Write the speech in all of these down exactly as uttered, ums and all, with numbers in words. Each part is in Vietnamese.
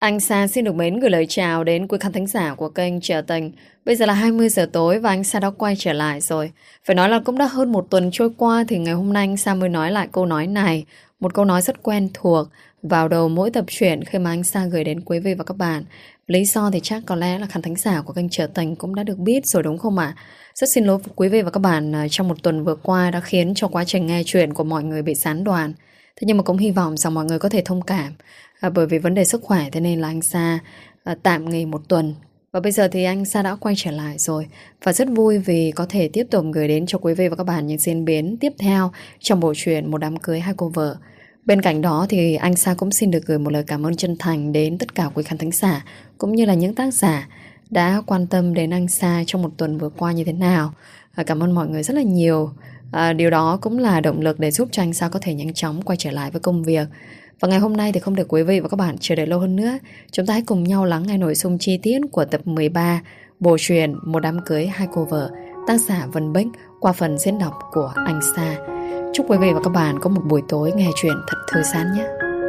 Anh Sa xin được mến gửi lời chào đến quý khán thính giả của kênh Trở Tình. Bây giờ là hai mươi giờ tối và anh Sa đã quay trở lại rồi. Phải nói là cũng đã hơn một tuần trôi qua thì ngày hôm nay anh Sa mới nói lại câu nói này. Một câu nói rất quen thuộc vào đầu mỗi tập truyện khi mà anh Sa gửi đến quý vị và các bạn. Lý do thì chắc có lẽ là khán thính giả của kênh Trở Tình cũng đã được biết rồi đúng không ạ? Rất xin lỗi quý vị và các bạn à, trong một tuần vừa qua đã khiến cho quá trình nghe chuyện của mọi người bị gián đoạn. Thế nhưng mà cũng hy vọng rằng mọi người có thể thông cảm. À, bởi vì vấn đề sức khỏe thế nên là anh Sa à, tạm nghỉ một tuần. Và bây giờ thì anh Sa đã quay trở lại rồi. Và rất vui vì có thể tiếp tục gửi đến cho quý vị và các bạn những diễn biến tiếp theo trong bộ truyện Một Đám Cưới Hai Cô Vợ. Bên cạnh đó thì anh Sa cũng xin được gửi một lời cảm ơn chân thành đến tất cả quý khán thính giả cũng như là những tác giả đã quan tâm đến anh Sa trong một tuần vừa qua như thế nào. À, cảm ơn mọi người rất là nhiều. À, điều đó cũng là động lực để giúp cho anh Sa có thể nhanh chóng quay trở lại với công việc. Và ngày hôm nay thì không để quý vị và các bạn chờ đợi lâu hơn nữa. Chúng ta hãy cùng nhau lắng nghe nội dung chi tiết của tập mười ba bộ truyện Một Đám Cưới Hai Cô Vợ, tác giả Vân Bích qua phần diễn đọc của anh Sa. Chúc quý vị và các bạn có một buổi tối nghe chuyện thật thư giãn nhé.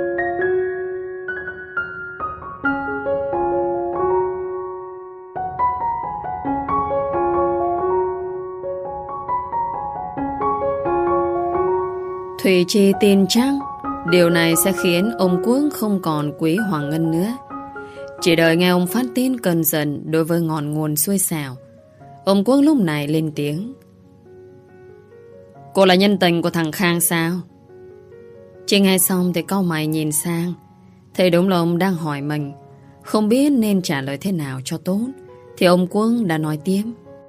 Thủy Chi tin chắc điều này sẽ khiến ông Quốc không còn quý Hoàng Ngân nữa. Chỉ đợi nghe ông phát tin cơn giận đối với ngọn nguồn xuôi xẻo, ông Quốc lúc này lên tiếng. Cô là nhân tình của thằng Khang sao? Chị nghe xong thì cau mày nhìn sang, thấy đúng là ông đang hỏi mình, không biết nên trả lời thế nào cho tốt. Thì ông Quốc đã nói tiếp.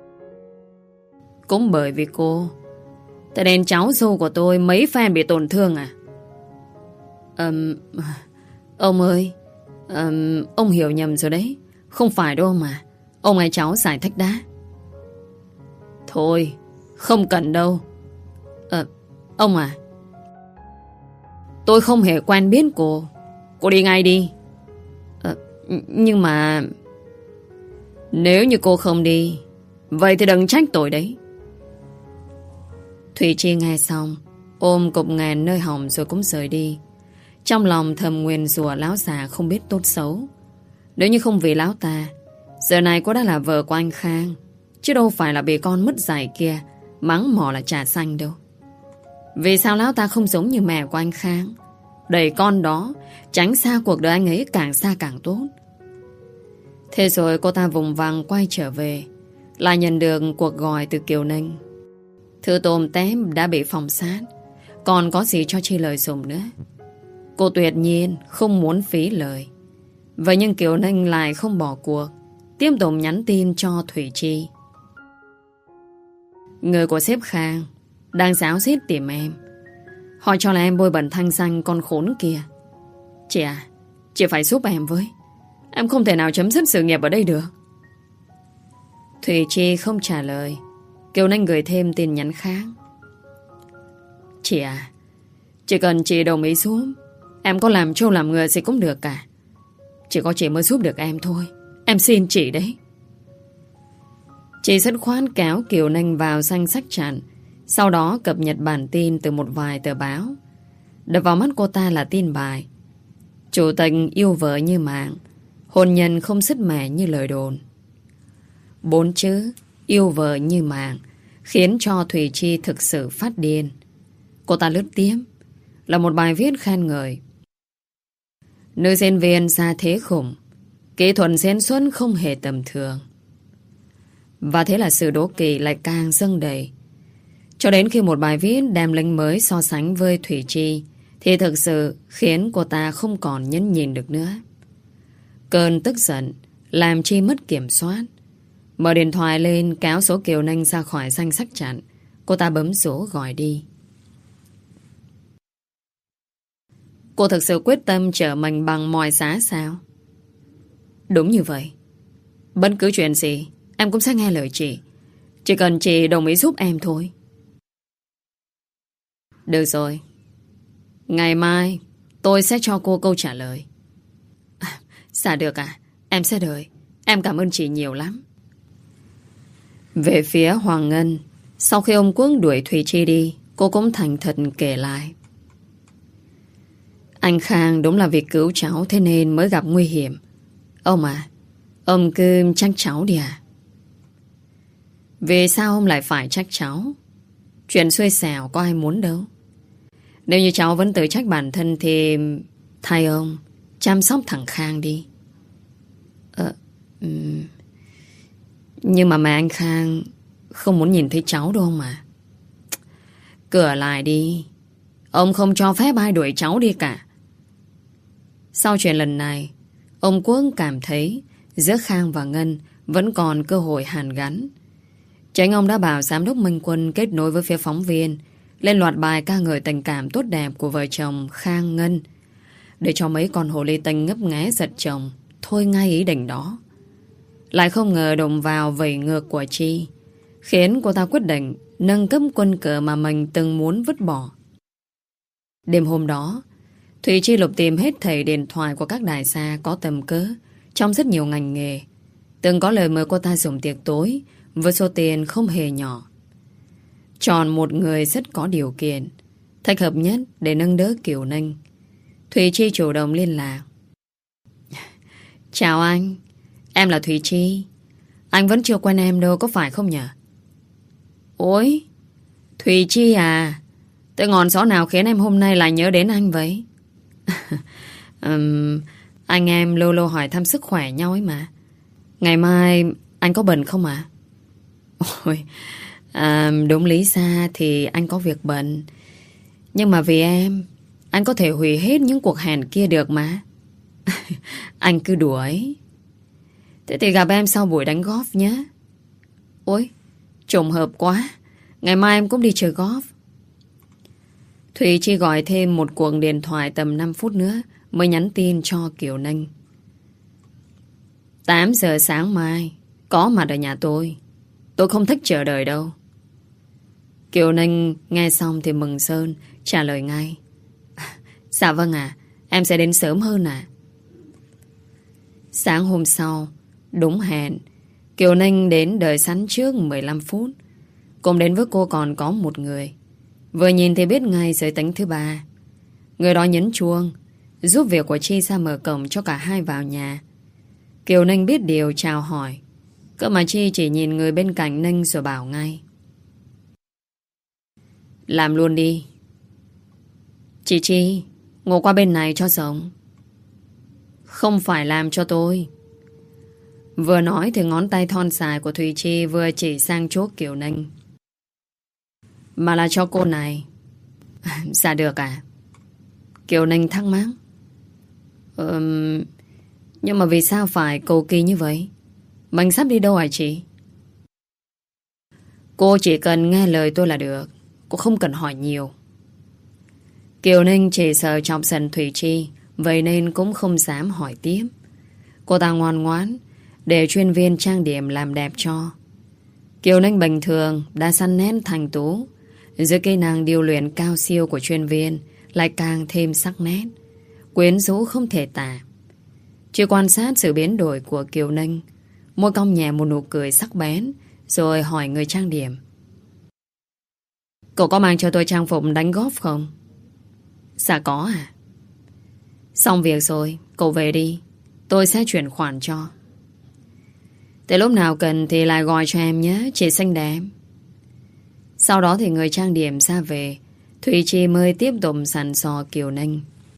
Cũng bởi vì cô, thế nên cháu dâu của tôi mấy phen bị tổn thương à? Um, ông ơi, um, ông hiểu nhầm rồi đấy. Không phải đâu mà. Ông hay cháu giải thích đã. Thôi, không cần đâu. uh, Ông à, tôi không hề quen biết cô. Cô đi ngay đi. uh, Nhưng mà nếu như cô không đi, vậy thì đừng trách tôi đấy. Thủy Chi nghe xong, ôm cục ngàn nơi họng rồi cũng rời đi. Trong lòng thầm nguyền rủa lão già không biết tốt xấu. Nếu như không vì lão ta, giờ này cô đã là vợ của anh Khang, chứ đâu phải là bị con mất dạy kia mắng mỏ là trà xanh đâu. Vì sao lão ta không giống như mẹ của anh Khang, đẩy con đó tránh xa cuộc đời anh ấy càng xa càng tốt? Thế rồi cô ta vùng vằng quay trở về, lại nhận được cuộc gọi từ Kiều Ninh. Thư tôm tém đã bị phòng sát, còn có gì cho chi lời dùng nữa. Cô tuyệt nhiên không muốn phí lời. Vậy nhưng Kiều Ninh lại không bỏ cuộc, tiếp tục nhắn tin cho Thủy Chi. Người của sếp Khang đang giáo diết tìm em. Họ cho là em bôi bẩn thanh danh con khốn kia. Chị à, chị phải giúp em với. Em không thể nào chấm dứt sự nghiệp ở đây được. Thủy Chi không trả lời. Kiều Ninh gửi thêm tin nhắn khác. Chị à, chỉ cần chị đồng ý giúp, em có làm trâu làm ngựa gì cũng được cả. Chỉ có chị mới giúp được em thôi. Em xin chị đấy. Chị rất khoan kéo Kiều Ninh vào danh sách chặn, sau đó cập nhật bản tin từ một vài tờ báo. Đập vào mắt cô ta là tin bài: chủ tịch yêu vợ như mạng, hôn nhân không sứt mẻ như lời đồn. Bốn chữ yêu vợ như mạng khiến cho Thủy Chi thực sự phát điên. Cô ta lướt tiếp là một bài viết khen ngợi: nữ diễn viên ra thế khủng, kỹ thuật diễn xuất không hề tầm thường. Và thế là sự đố kỵ lại càng dâng đầy. Cho đến khi một bài viết đem link mới so sánh với Thủy Chi thì thực sự khiến cô ta không còn nhẫn nhịn được nữa. Cơn tức giận làm Chi mất kiểm soát. Mở điện thoại lên kéo số Kiều Ninh ra khỏi danh sách chặn. Cô ta bấm số gọi đi. Cô thực sự quyết tâm trở mình bằng mọi giá sao? Đúng như vậy. Bất cứ chuyện gì em cũng sẽ nghe lời chị. Chỉ cần chị đồng ý giúp em thôi. Được rồi, ngày mai tôi sẽ cho cô câu trả lời. À, dạ được à, em sẽ đợi. Em cảm ơn chị nhiều lắm. Về phía Hoàng Ngân, sau khi ông Quốc đuổi Thủy Chi đi, cô cũng thành thật kể lại. Anh Khang đúng là vì cứu cháu thế nên mới gặp nguy hiểm. Ông à, ông cứ trách cháu đi à? Vì sao ông lại phải trách cháu? Chuyện xui xẻo có ai muốn đâu. Nếu như cháu vẫn tự trách bản thân thì thay ông chăm sóc thằng Khang đi. Ờ, um, nhưng mà mẹ anh Khang không muốn nhìn thấy cháu đâu mà. Cửa lại đi. Ông không cho phép ai đuổi cháu đi cả. Sau chuyện lần này, ông Quốc cảm thấy giữa Khang và Ngân vẫn còn cơ hội hàn gắn. Chính ông đã bảo giám đốc Minh Quân kết nối với phía phóng viên lên loạt bài ca ngợi tình cảm tốt đẹp của vợ chồng Khang Ngân, để cho mấy con hồ ly tinh ngấp nghé giật chồng thôi ngay ý định đó. Lại không ngờ đụng vào vẩy ngược của Chi, khiến cô ta quyết định nâng cấp quân cờ mà mình từng muốn vứt bỏ. Đêm hôm đó, Thủy Chi lục tìm hết thầy điện thoại của các đại gia có tầm cỡ trong rất nhiều ngành nghề. Từng có lời mời cô ta dùng tiệc tối với số tiền không hề nhỏ. Chọn một người rất có điều kiện, thích hợp nhất để nâng đỡ Kiều Ninh. Thủy Chi chủ động liên lạc. Chào anh, em là Thủy Chi. Anh vẫn chưa quen em đâu, có phải không nhỉ? Ôi, Thủy Chi à, tới ngọn gió nào khiến em hôm nay lại nhớ đến anh vậy? um, Anh em lâu lâu hỏi thăm sức khỏe nhau ấy mà. Ngày mai anh có bận không ạ? À? Ôi, à, đúng lý ra thì anh có việc bận. Nhưng mà vì em, anh có thể hủy hết những cuộc hẹn kia được mà. Anh cứ đùa ấy. Thế thì gặp em sau buổi đánh golf nhé. Ôi, trùng hợp quá. Ngày mai em cũng đi chơi golf. Thủy Chi gọi thêm một cuộc điện thoại tầm năm phút nữa mới nhắn tin cho Kiều Ninh. tám giờ sáng mai có mặt ở nhà tôi. Tôi không thích chờ đợi đâu. Kiều Ninh nghe xong thì mừng sơn, trả lời ngay. Dạ vâng ạ, à, em sẽ đến sớm hơn ạ. À. Sáng hôm sau, đúng hẹn, Kiều Ninh đến đợi sẵn trước mười lăm phút. Cùng đến với cô còn có một người. Vừa nhìn thì biết ngay giới tính thứ ba. Người đó nhấn chuông, giúp việc của Chi ra mở cổng cho cả hai vào nhà. Kiều Ninh biết điều chào hỏi. Cơ mà Chi chỉ nhìn người bên cạnh Ninh rồi bảo ngay. Làm luôn đi. Chị Chi, ngồi qua bên này cho sống. Không phải làm cho tôi. Vừa nói thì ngón tay thon dài của Thùy Chi vừa chỉ sang chỗ Kiều Ninh. Mà là cho cô này. Dạ được à? Kiều Ninh thắc mắc. Ừm, nhưng mà vì sao phải cầu kỳ như vậy? Mình sắp đi đâu hả chị? Cô chỉ cần nghe lời tôi là được. Cô không cần hỏi nhiều. Kiều Ninh chỉ sợ chọc giận Thủy Chi, vậy nên cũng không dám hỏi tiếp. Cô ta ngoan ngoãn để chuyên viên trang điểm làm đẹp cho. Kiều Ninh bình thường đã săn nén thành tú, dưới kỹ năng điều luyện cao siêu của chuyên viên lại càng thêm sắc nét, quyến rũ không thể tả. Chỉ quan sát sự biến đổi của Kiều Ninh, môi cong nhẹ một nụ cười sắc bén, rồi hỏi người trang điểm. Cậu có mang cho tôi trang phục đánh golf không? Dạ có à? Xong việc rồi, cậu về đi. Tôi sẽ chuyển khoản cho. Tới lúc nào cần thì lại gọi cho em nhé, chị xinh đẹp. Sau đó thì người trang điểm ra về, Thủy Chi mới tiếp tục sẵn sò Kiều Ninh.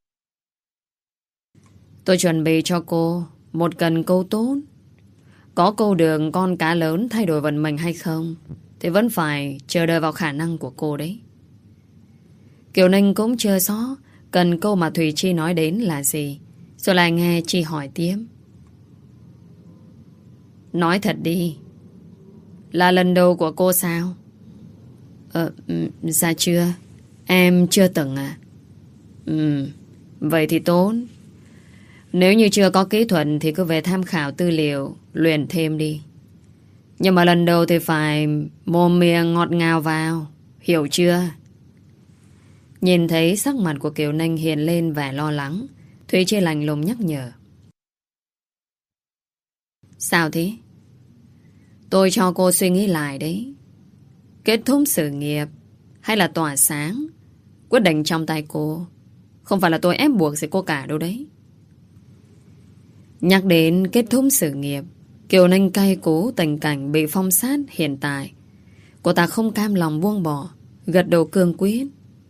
Tôi chuẩn bị cho cô một cần câu tốt. Có câu đường con cá lớn thay đổi vận mệnh hay không thì vẫn phải chờ đợi vào khả năng của cô đấy. Kiều Ninh cũng chưa rõ cần câu mà Thủy Chi nói đến là gì, rồi lại nghe Chi hỏi tiếp. Nói thật đi, là lần đầu của cô sao? Ờ, dạ chưa. Em chưa từng à? Ừ, vậy thì tốt. Nếu như chưa có kỹ thuật thì cứ về tham khảo tư liệu, luyện thêm đi. Nhưng mà lần đầu thì phải mồm miệng ngọt ngào vào, hiểu chưa? Nhìn thấy sắc mặt của Kiều Ninh hiện lên vẻ lo lắng, Thủy Chi lạnh lùng nhắc nhở. Sao thế? Tôi cho cô suy nghĩ lại đấy. Kết thúc sự nghiệp hay là tỏa sáng, quyết định trong tay cô. Không phải là tôi ép buộc gì cô cả đâu đấy. Nhắc đến kết thúc sự nghiệp, Kiều Ninh cay cú tình cảnh bị phong sát hiện tại. Cô ta không cam lòng buông bỏ, gật đầu cương quyết.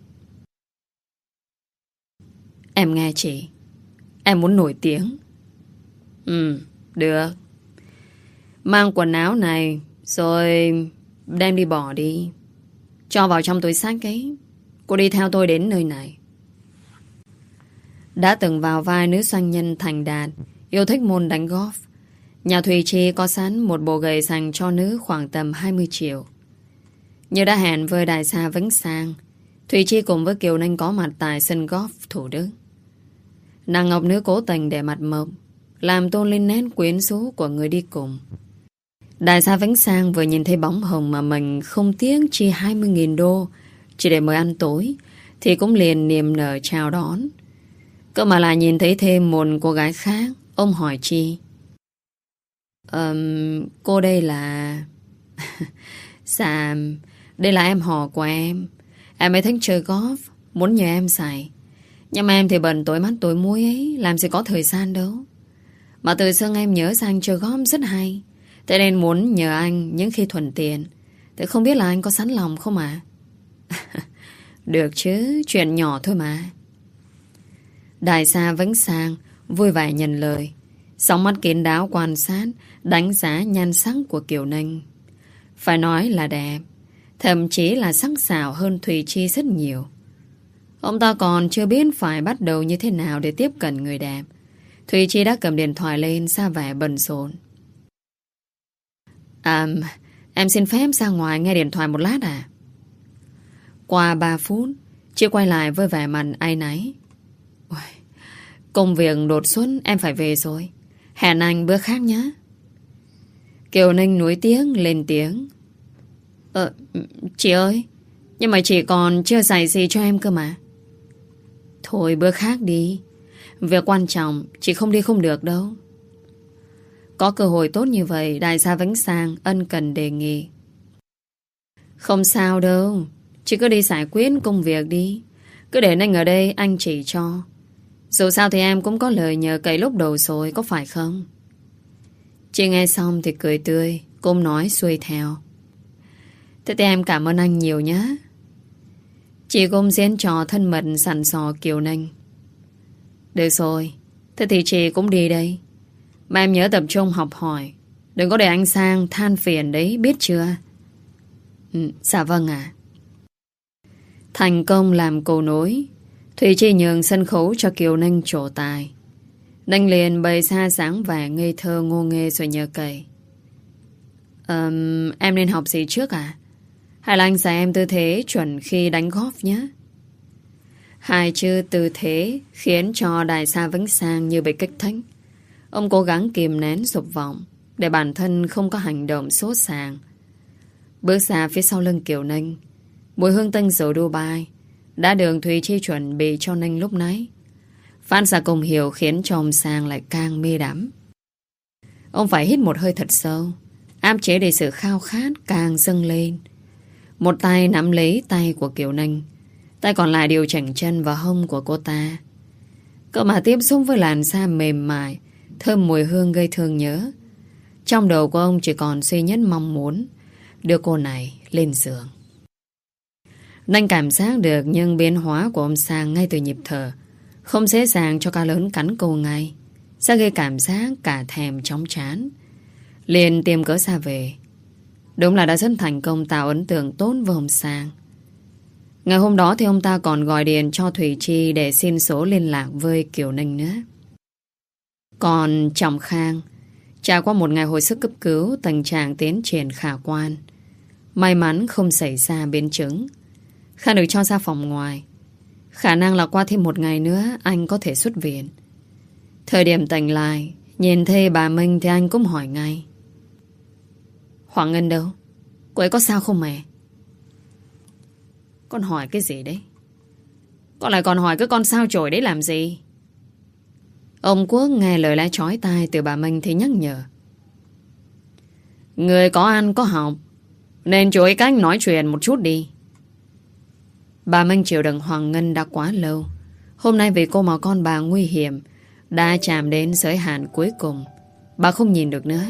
Em nghe chị, em muốn nổi tiếng. Ừ, được. Mang quần áo này rồi đem đi bỏ đi. Cho vào trong túi xách ấy. Cô đi theo tôi đến nơi này. Đã từng vào vai nữ doanh nhân thành đạt, yêu thích môn đánh golf, nhà Thùy Chi có sẵn một bộ giày dành cho nữ khoảng tầm hai mươi triệu. Như đã hẹn với đại gia Vĩnh Sang, Thùy Chi cùng với Kiều Ninh có mặt tại sân golf Thủ Đức. Nàng ngọc nữ cố tình để mặt mộc, làm tôn lên nét quyến rũ của người đi cùng. Đại gia Vĩnh Sang vừa nhìn thấy bóng hồng mà mình không tiếc chi hai mươi nghìn đô chỉ để mời ăn tối, thì cũng liền niềm nở chào đón. Cơ mà lại nhìn thấy thêm một cô gái khác. Ông hỏi Chi, um, cô đây là... Dạ, đây là em họ của em. Em ấy thích chơi golf, muốn nhờ em xài. Nhưng mà em thì bận tối mắt tối mũi ấy, làm gì có thời gian đâu. Mà từ xưa em nhớ ra anh chơi golf rất hay, thế nên muốn nhờ anh những khi thuận tiện. Thế không biết là anh có sẵn lòng không ạ? À? Được chứ, chuyện nhỏ thôi mà. Đại gia Vĩnh Sang vui vẻ nhận lời, sóng mắt kín đáo quan sát, đánh giá nhan sắc của Kiều Ninh. Phải nói là đẹp, thậm chí là sắc sảo hơn Thùy Chi rất nhiều. Ông ta còn chưa biết phải bắt đầu như thế nào để tiếp cận người đẹp. Thùy Chi đã cầm điện thoại lên ra vẻ bận rộn. À, em xin phép ra ngoài nghe điện thoại một lát à? Qua ba phút, Chi quay lại với vẻ mặt áy náy. Công việc đột xuất em phải về rồi. Hẹn anh bữa khác nhé. Kiều Ninh nuối tiếng lên tiếng. Ờ, chị ơi, nhưng mà chị còn chưa dạy gì cho em cơ mà. Thôi bữa khác đi. Việc quan trọng chị không đi không được đâu. Có cơ hội tốt như vậy, đại gia Vĩnh Sang ân cần đề nghị. Không sao đâu, chị cứ đi giải quyết công việc đi. Cứ để anh ở đây anh chỉ cho. Dù sao thì em cũng có lời nhờ cậy lúc đầu rồi, có phải không? Chị nghe xong thì cười tươi, cũng nói xuôi theo. Thế thì em cảm ơn anh nhiều nhé. Chị cũng diễn trò thân mật sẵn sò Kiều Ninh. Được rồi, thế thì chị cũng đi đây. Mà em nhớ tập trung học hỏi, đừng có để anh Sang than phiền đấy, biết chưa? Ừ, dạ vâng ạ. Thành công làm cầu nối, Thùy Chi nhường sân khấu cho Kiều Ninh trổ tài. Ninh liền bày xa sáng vẻ ngây thơ ngô nghê rồi nhờ cậy. um, Em nên học gì trước à? Hay là anh dạy em tư thế chuẩn khi đánh golf nhé? Hai chữ tư thế khiến cho đại gia Vĩnh Sang như bị kích thích. Ông cố gắng kìm nén dục vọng để bản thân không có hành động sốt sàng. Bước ra phía sau lưng Kiều Ninh, mùi hương tinh dầu Dubai đã được Thùy Chi chuẩn bị cho Ninh lúc nãy phát ra cùng hiểu khiến cho ông Sang lại càng mê đắm. Ông phải hít một hơi thật sâu, áp chế để sự khao khát càng dâng lên. Một tay nắm lấy tay của Kiều Ninh, tay còn lại điều chỉnh chân và hông của cô ta. Cậu mà tiếp xúc với làn da mềm mại, thơm mùi hương gây thương nhớ. Trong đầu của ông chỉ còn duy nhất mong muốn đưa cô này lên giường. Ninh cảm giác được những biến hóa của ông Sang ngay từ nhịp thở. Không dễ dàng cho ca lớn cắn cô ngay, sẽ gây cảm giác cả thèm chóng chán. Liền tìm cớ ra về. Đúng là đã rất thành công tạo ấn tượng tốt với ông Sang. Ngày hôm đó thì ông ta còn gọi điện cho Thùy Chi để xin số liên lạc với Kiều Ninh nữa. Còn Trọng Khang, trải qua một ngày hồi sức cấp cứu, tình trạng tiến triển khả quan. May mắn không xảy ra biến chứng. Khang được cho ra phòng ngoài. Khả năng là qua thêm một ngày nữa anh có thể xuất viện. Thời điểm tỉnh lại, nhìn thấy bà Minh thì anh cũng hỏi ngay. Hoàng Ngân đâu? Cô ấy có sao không mẹ? Con hỏi cái gì đấy? Con lại còn hỏi cái con sao chổi đấy làm gì? Ông Quốc nghe lời lẽ chói tai từ bà Minh thì nhắc nhở. Người có ăn có học, nên chú ấy cách nói chuyện một chút đi. Bà Minh chịu đựng Hoàng Ngân đã quá lâu. Hôm nay vì cô mà con bà nguy hiểm, đã chạm đến giới hạn cuối cùng. Bà không nhìn được nữa.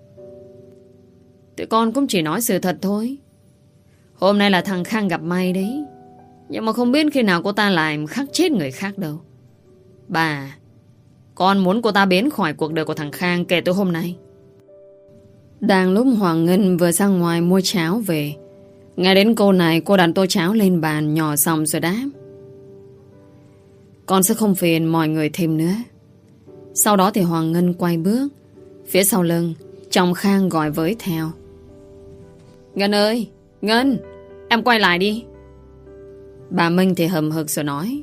Tụi con cũng chỉ nói sự thật thôi. Hôm nay là thằng Khang gặp may đấy, nhưng mà không biết khi nào cô ta lại khắc chết người khác đâu. Bà, con muốn cô ta biến khỏi cuộc đời của thằng Khang kể từ hôm nay. Đang lúc Hoàng Ngân vừa ra ngoài mua cháo về, nghe đến câu này, cô đặt tô cháo lên bàn, nhỏ giọng rồi đáp: Con sẽ không phiền mọi người thêm nữa. Sau đó thì Hoàng Ngân quay bước. Phía sau lưng, chồng Khang gọi với theo: Ngân ơi, Ngân, em quay lại đi. Bà Minh thì hầm hực rồi nói: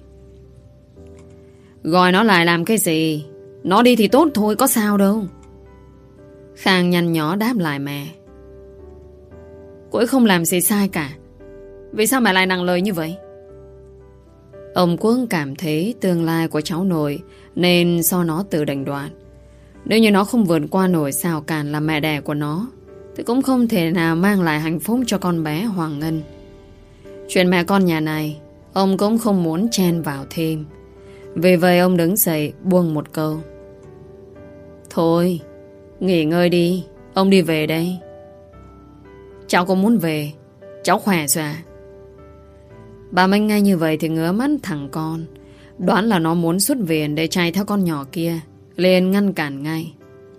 Gọi nó lại làm cái gì? Nó đi thì tốt thôi, có sao đâu. Khang nhăn nhó đáp lại mẹ: Cô ấy không làm gì sai cả, vì sao mẹ lại nặng lời như vậy? Ông Quốc cảm thấy tương lai của cháu nội nên do nó tự đành đoạn. Nếu như nó không vượt qua nổi rào cản là mẹ đẻ của nó, thì cũng không thể nào mang lại hạnh phúc cho con bé Hoàng Ngân. Chuyện mẹ con nhà này, ông cũng không muốn chen vào thêm. Vì vậy ông đứng dậy buông một câu: Thôi, nghỉ ngơi đi, ông đi về đây. Cháu cũng muốn về, cháu khỏe rồi à? Bà Minh nghe như vậy thì ngứa mắt thằng con, đoán là nó muốn xuất viện để chạy theo con nhỏ kia, liền ngăn cản ngay: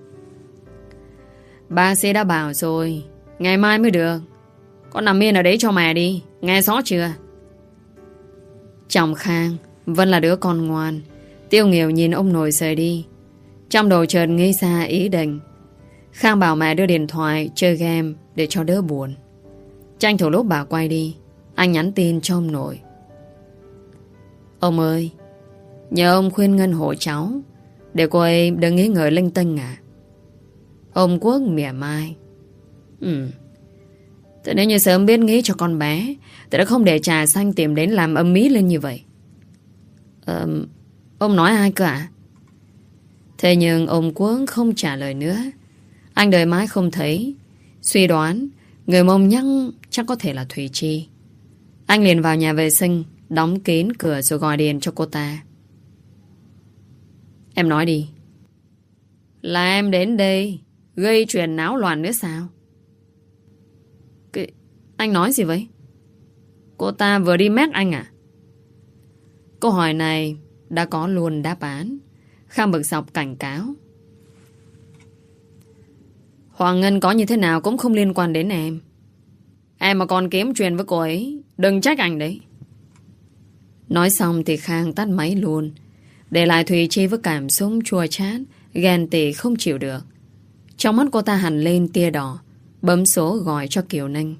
Bác sĩ đã bảo rồi, ngày mai mới được. Con nằm yên ở đấy cho mẹ đi, nghe rõ chưa? Chồng Khang vẫn là đứa con ngoan. Tiêu Nghiêu nhìn ông nội rời đi, trong đầu chợt nghĩ ra ý định. Khang bảo mẹ đưa điện thoại chơi game để cho đỡ buồn. Tranh thủ lúc bà quay đi, anh nhắn tin cho ông nội: Ông ơi, nhờ ông khuyên Ngân hộ cháu, để cô ấy đừng nghĩ ngợi linh tinh à? Ông Quốc mỉa mai: Ừ, thế nếu như sớm biết nghĩ cho con bé thì đã không để Trà Xanh tìm đến làm âm ý lên như vậy. Ờ, ông nói ai cơ ạ? Thế nhưng ông Quốc không trả lời nữa. Anh đợi mãi không thấy, suy đoán người mông nhắc chắc có thể là Thùy Chi. Anh liền vào nhà vệ sinh, đóng kín cửa rồi gọi điện cho cô ta: Em nói đi. Là em đến đây gây chuyện náo loạn nữa sao? Cái... Anh nói gì vậy? Cô ta vừa đi mét anh à? Câu hỏi này đã có luôn đáp án. Khang bực dọc cảnh cáo: Hoàng Ngân có như thế nào cũng không liên quan đến em. Em mà còn kiếm chuyện với cô ấy, đừng trách anh đấy. Nói xong thì Khang tắt máy luôn, để lại Thùy Chi với cảm xúc chua chát, ghen tị không chịu được. Trong mắt cô ta hằn lên tia đỏ, bấm số gọi cho Kiều Ninh.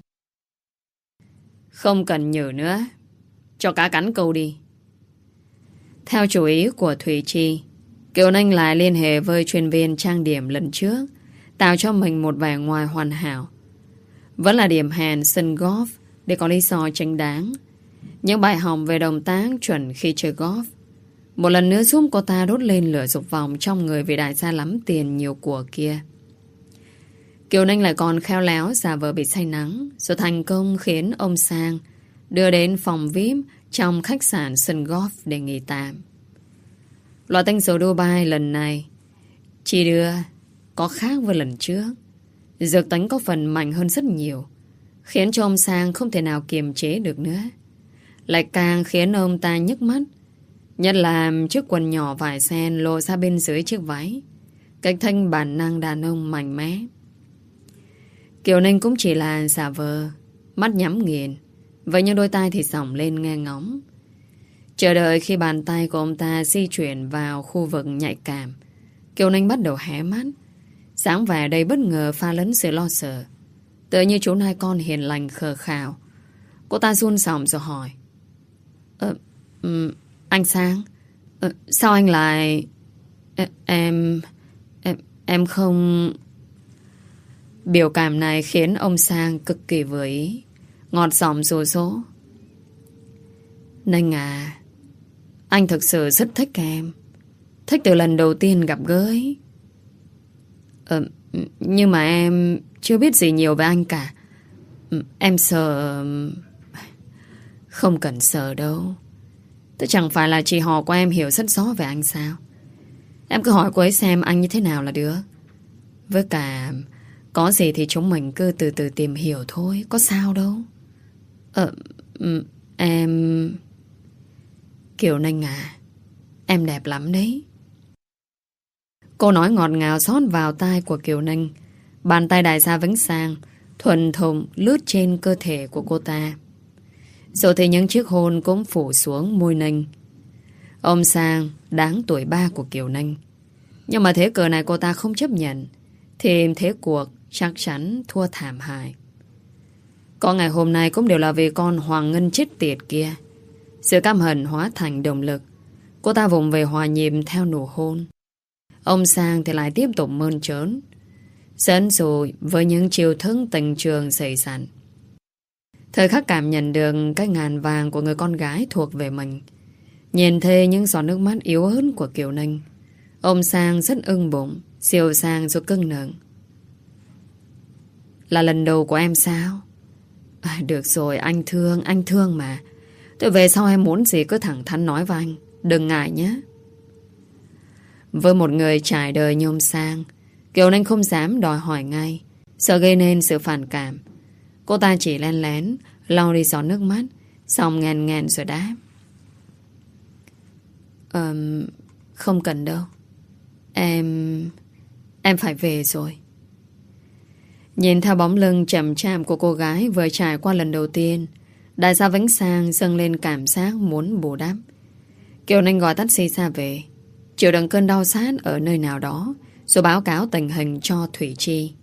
Không cần nhử nữa, cho cá cắn câu đi. Theo chủ ý của Thùy Chi, Kiều Ninh lại liên hệ với chuyên viên trang điểm lần trước, tạo cho mình một vẻ ngoài hoàn hảo. Vẫn là điểm hẹn sân golf để có lý do chính đáng. Những bài học về động tác chuẩn khi chơi golf một lần nữa giúp cô ta đốt lên lửa dục vọng trong người vì đại gia lắm tiền nhiều của kia. Kiều Ninh lại còn khéo léo giả vờ bị say nắng, rồi thành công khiến ông Sang đưa đến phòng vi ai pi trong khách sạn sân golf để nghỉ tạm. Loại tinh dầu Dubai lần này chỉ đưa có khác với lần trước. Dược tính có phần mạnh hơn rất nhiều, khiến cho ông Sang không thể nào kiềm chế được nữa. Lại càng khiến ông ta nhức mắt, nhất là chiếc quần nhỏ vải sen lộ ra bên dưới chiếc váy, cách thanh bản năng đàn ông mạnh mẽ. Kiều Ninh cũng chỉ là giả vờ, mắt nhắm nghiền, vậy nhưng đôi tai thì sỏng lên nghe ngóng, chờ đợi khi bàn tay của ông ta di chuyển vào khu vực nhạy cảm. Kiều Ninh bắt đầu hé mắt, dáng vẻ đầy bất ngờ pha lẫn sự lo sợ, tựa như chú nai con hiền lành khờ khạo. Cô ta run giọng rồi hỏi: Ờ, um, anh Sang, ờ, sao anh lại... Ờ, em... Em... Em không... Biểu cảm này khiến ông Sang cực kỳ vừa ý, ngọt giọng rủ rỗ: Ninh à, anh thực sự rất thích em, thích từ lần đầu tiên gặp gỡ ấy. Ờ, nhưng mà em chưa biết gì nhiều về anh cả. Em sợ... Không cần sợ đâu. Thế chẳng phải là chị họ của em hiểu rất rõ về anh sao? Em cứ hỏi cô ấy xem anh như thế nào là được. Với cả có gì thì chúng mình cứ từ từ tìm hiểu thôi, có sao đâu. Ờ ừ, Em Kiều Ninh à, em đẹp lắm đấy. Cô nói ngọt ngào xót vào tai của Kiều Ninh. Bàn tay đại gia Vĩnh Sang thuần thục lướt trên cơ thể của cô ta. Rồi thì những chiếc hôn cũng phủ xuống môi Ninh. Ông Sang đáng tuổi ba của Kiều Ninh. Nhưng mà thế cờ này cô ta không chấp nhận, thì thế cuộc chắc chắn thua thảm hại. Có ngày hôm nay cũng đều là vì con Hoàng Ngân chết tiệt kia. Sự căm hận hóa thành động lực. Cô ta vùng về hòa nhịp theo nụ hôn. Ông Sang thì lại tiếp tục mơn trớn, giận dỗi với những chiêu thức tình trường xảy sẵn. Thời khắc cảm nhận được cái ngàn vàng của người con gái thuộc về mình, nhìn thấy những giọt nước mắt yếu ớt của Kiều Ninh, ông Sang rất ưng bụng, siêu sang rồi cưng nựng. Là lần đầu của em sao? À, được rồi, anh thương, anh thương mà. Tôi về sau em muốn gì cứ thẳng thắn nói với anh, đừng ngại nhé. Với một người trải đời như ông Sang, Kiều Ninh không dám đòi hỏi ngay, sợ gây nên sự phản cảm. Cô ta chỉ len lén lau đi giọt nước mắt, xong ngàn ngàn rồi đáp. um, Không cần đâu. Em Em phải về rồi. Nhìn theo bóng lưng chậm chạp của cô gái vừa trải qua lần đầu tiên, đại gia Vĩnh Sang dâng lên cảm giác muốn bù đắp. Kiều Ninh gọi taxi ra về, chịu đựng cơn đau sát ở nơi nào đó, rồi báo cáo tình hình cho Thủy Chi.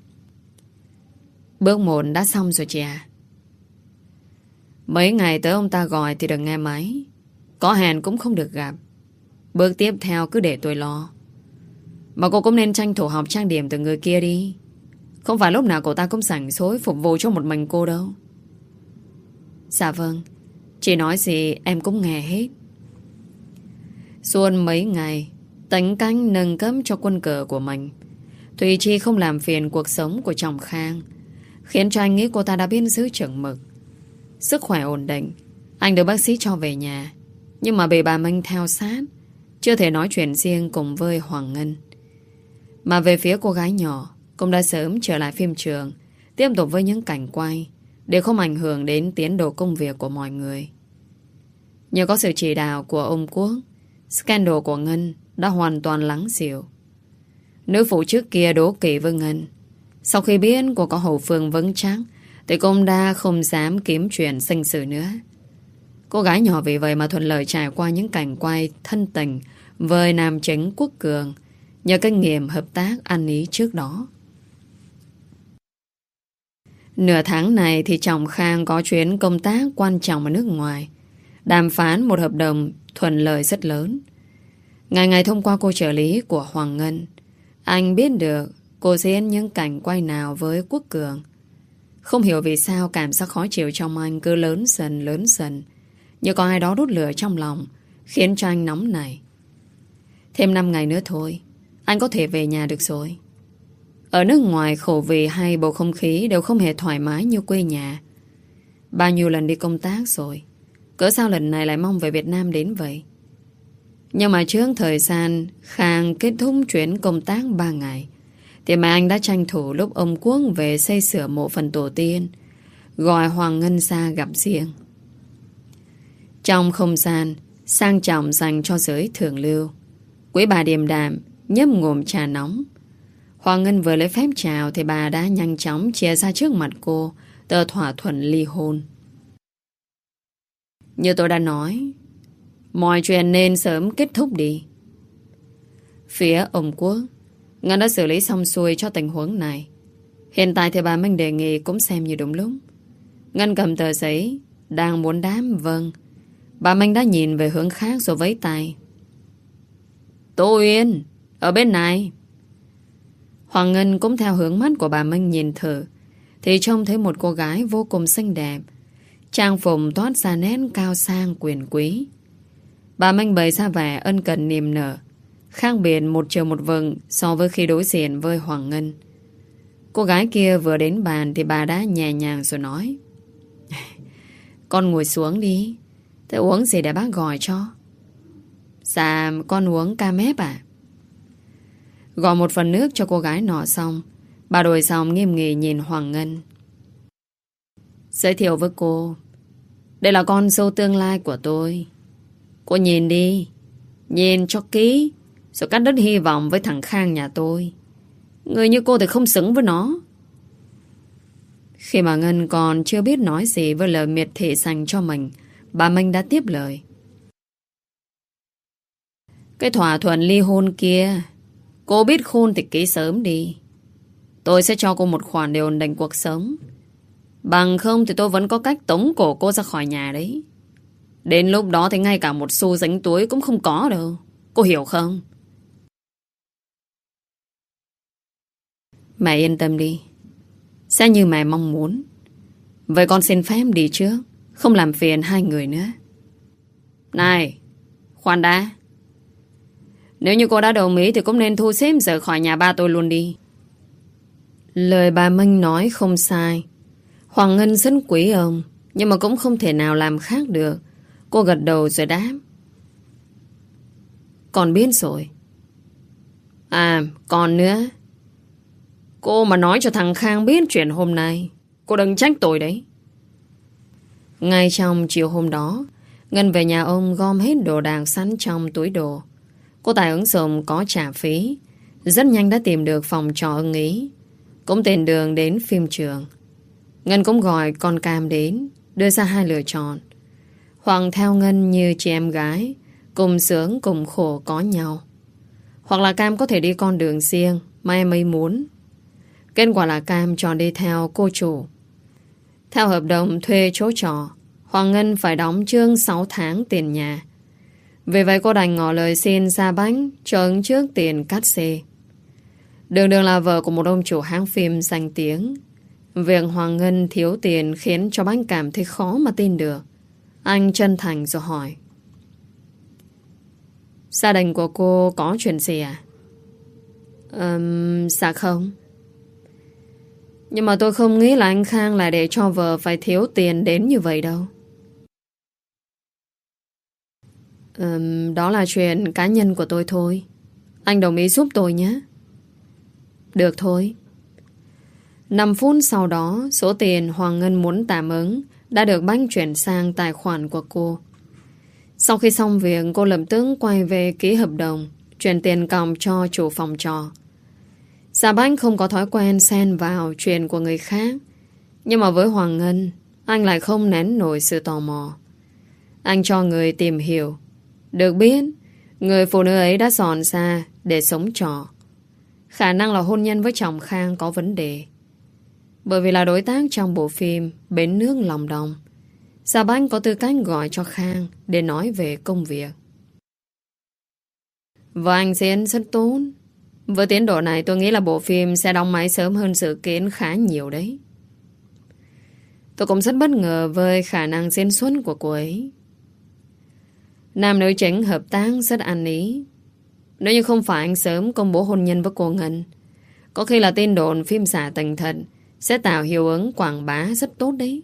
Bước một đã xong rồi chị à? Mấy ngày tới ông ta gọi thì đừng nghe máy, có hẹn cũng không được gặp. Bước tiếp theo cứ để tôi lo. Mà cô cũng nên tranh thủ học trang điểm từ người kia đi. Không phải lúc nào cậu ta cũng sảnh sối phục vụ cho một mình cô đâu. Dạ vâng, chị nói gì em cũng nghe hết. Xuân mấy ngày tính canh nâng cấp cho quân cờ của mình, Thùy Chi không làm phiền cuộc sống của chồng Khang, khiến cho anh nghĩ cô ta đã biết giữ chừng mực. Sức khỏe ổn định, anh được bác sĩ cho về nhà. Nhưng mà bị bà Minh theo sát, chưa thể nói chuyện riêng cùng với Hoàng Ngân. Mà về phía cô gái nhỏ cũng đã sớm trở lại phim trường, tiếp tục với những cảnh quay để không ảnh hưởng đến tiến độ công việc của mọi người. Nhờ có sự chỉ đạo của ông Quốc, scandal của Ngân đã hoàn toàn lắng dịu. Nữ phụ trước kia đố kỵ với Ngân, sau khi biết cô có hậu phương vững chắc thì cũng đã không dám kiếm chuyện sinh sự nữa. Cô gái nhỏ vì vậy mà thuận lợi trải qua những cảnh quay thân tình với nam chính Quốc Cường, nhờ kinh nghiệm hợp tác ăn ý trước đó. Nửa tháng này thì chồng Khang có chuyến công tác quan trọng ở nước ngoài, đàm phán một hợp đồng thuận lợi rất lớn. Ngày ngày thông qua cô trợ lý của Hoàng Ngân, anh biết được cô diễn những cảnh quay nào với Quốc Cường. Không hiểu vì sao cảm giác khó chịu trong anh cứ lớn dần lớn dần, như có ai đó đốt lửa trong lòng, khiến cho anh nóng nảy. Thêm năm ngày nữa thôi, anh có thể về nhà được rồi. Ở nước ngoài khổ vì hay bầu không khí đều không hề thoải mái như quê nhà. Bao nhiêu lần đi công tác rồi, cỡ sao lần này lại mong về Việt Nam đến vậy? Nhưng mà trước thời gian Khang kết thúc chuyến công tác ba ngày, thì mà anh đã tranh thủ lúc ông Quốc về xây sửa mộ phần tổ tiên, gọi Hoàng Ngân ra gặp riêng. Trong không gian sang trọng dành cho giới thượng lưu, quý bà điềm đạm nhấp ngụm trà nóng. Hoàng Ngân vừa lấy phép chào thì bà đã nhanh chóng chia ra trước mặt cô tờ thỏa thuận ly hôn. Như tôi đã nói, mọi chuyện nên sớm kết thúc đi. Phía ông Quốc, Ngân đã xử lý xong xuôi cho tình huống này. Hiện tại thì bà Minh đề nghị cũng xem như đúng lúc. Ngân cầm tờ giấy, đang muốn đáp vâng. Bà Minh đã nhìn về hướng khác rồi vẫy tay. Tô Uyên, ở bên này. Hoàng Ngân cũng theo hướng mắt của bà Minh nhìn thử, thì trông thấy một cô gái vô cùng xinh đẹp, trang phục toát ra nét cao sang quyền quý. Bà Minh bày ra vẻ ân cần niềm nở, khác biệt một chiều một vầng so với khi đối diện với Hoàng Ngân. Cô gái kia vừa đến bàn thì bà đã nhẹ nhàng rồi nói: Con ngồi xuống đi, Thế uống gì để bác gọi cho? Dạ con uống cam ép à? Gọi một phần nước cho cô gái nọ xong, bà đổi xong nghiêm nghị nhìn Hoàng Ngân. Giới thiệu với cô, đây là con dâu tương lai của tôi. Cô nhìn đi, nhìn cho kỹ, rồi cắt đứt hy vọng với thằng Khang nhà tôi. Người như cô thì không xứng với nó. Khi mà Ngân còn chưa biết nói gì với lời miệt thị dành cho mình, bà Minh đã tiếp lời. Cái thỏa thuận ly hôn kia, cô biết khôn thì ký sớm đi. Tôi sẽ cho cô một khoản để ổn định cuộc sống. Bằng không thì tôi vẫn có cách tống cổ cô ra khỏi nhà đấy. Đến lúc đó thì ngay cả một xu dính túi cũng không có đâu. Cô hiểu không? Mẹ yên tâm đi, sẽ như mẹ mong muốn. Vậy con xin phép đi trước, không làm phiền hai người nữa. Này, khoan đã. Nếu như cô đã đồng ý thì cũng nên thu xếp rời khỏi nhà ba tôi luôn đi. Lời bà Minh nói không sai. Hoàng Ngân rất quý ông, nhưng mà cũng không thể nào làm khác được. Cô gật đầu rồi đáp. Con biết rồi. À, còn nữa. Cô mà nói cho thằng Khang biết chuyện hôm nay, cô đừng trách tôi đấy. Ngay trong chiều hôm đó, Ngân về nhà ông gom hết đồ đạc sẵn trong túi đồ. Cô tài ứng dụng có trả phí, rất nhanh đã tìm được phòng trọ ưng ý, cũng tiền đường đến phim trường. Ngân cũng gọi con Cam đến, đưa ra hai lựa chọn. Hoặc theo Ngân như chị em gái, cùng sướng cùng khổ có nhau. Hoặc là Cam có thể đi con đường riêng mà em ấy muốn. Kết quả là Cam chọn đi theo cô chủ. Theo hợp đồng thuê chỗ trọ, Hoàng Ngân phải đóng chương sáu tháng tiền nhà. Vì vậy cô đành ngỏ lời xin ra bánh cho ứng trước tiền cát xê. Đường đường là vợ của một ông chủ hãng phim danh tiếng. Việc Hoàng Ngân thiếu tiền khiến cho bánh cảm thấy khó mà tin được. Anh chân thành rồi hỏi. Gia đình của cô có chuyện gì à? Ừm, dạ không. Nhưng mà tôi không nghĩ là anh Khang lại để cho vợ phải thiếu tiền đến như vậy đâu. Ừm, đó là chuyện cá nhân của tôi thôi. Anh đồng ý giúp tôi nhé. Được thôi. năm phút sau đó, số tiền Hoàng Ngân muốn tạm ứng đã được Bách chuyển sang tài khoản của cô. Sau khi xong việc, cô lập tức quay về ký hợp đồng, chuyển tiền cọc cho chủ phòng trọ. Dạ Bách không có thói quen xen vào chuyện của người khác, nhưng mà với Hoàng Ngân, anh lại không nén nổi sự tò mò. Anh cho người tìm hiểu. Được biết, người phụ nữ ấy đã dọn ra để sống trọ. Khả năng là hôn nhân với chồng Khang có vấn đề. Bởi vì là đối tác trong bộ phim Bến Nước Lòng Đồng, Gia Bách có tư cách gọi cho Khang để nói về công việc. Và anh diễn rất tốt. Với tiến độ này tôi nghĩ là bộ phim sẽ đóng máy sớm hơn dự kiến khá nhiều đấy. Tôi cũng rất bất ngờ với khả năng diễn xuất của cô ấy. Nam nữ chính hợp tác rất ăn ý. Nếu như không phải anh sớm công bố hôn nhân với cô Ngân, có khi là tin đồn phim giả tình thật sẽ tạo hiệu ứng quảng bá rất tốt đấy.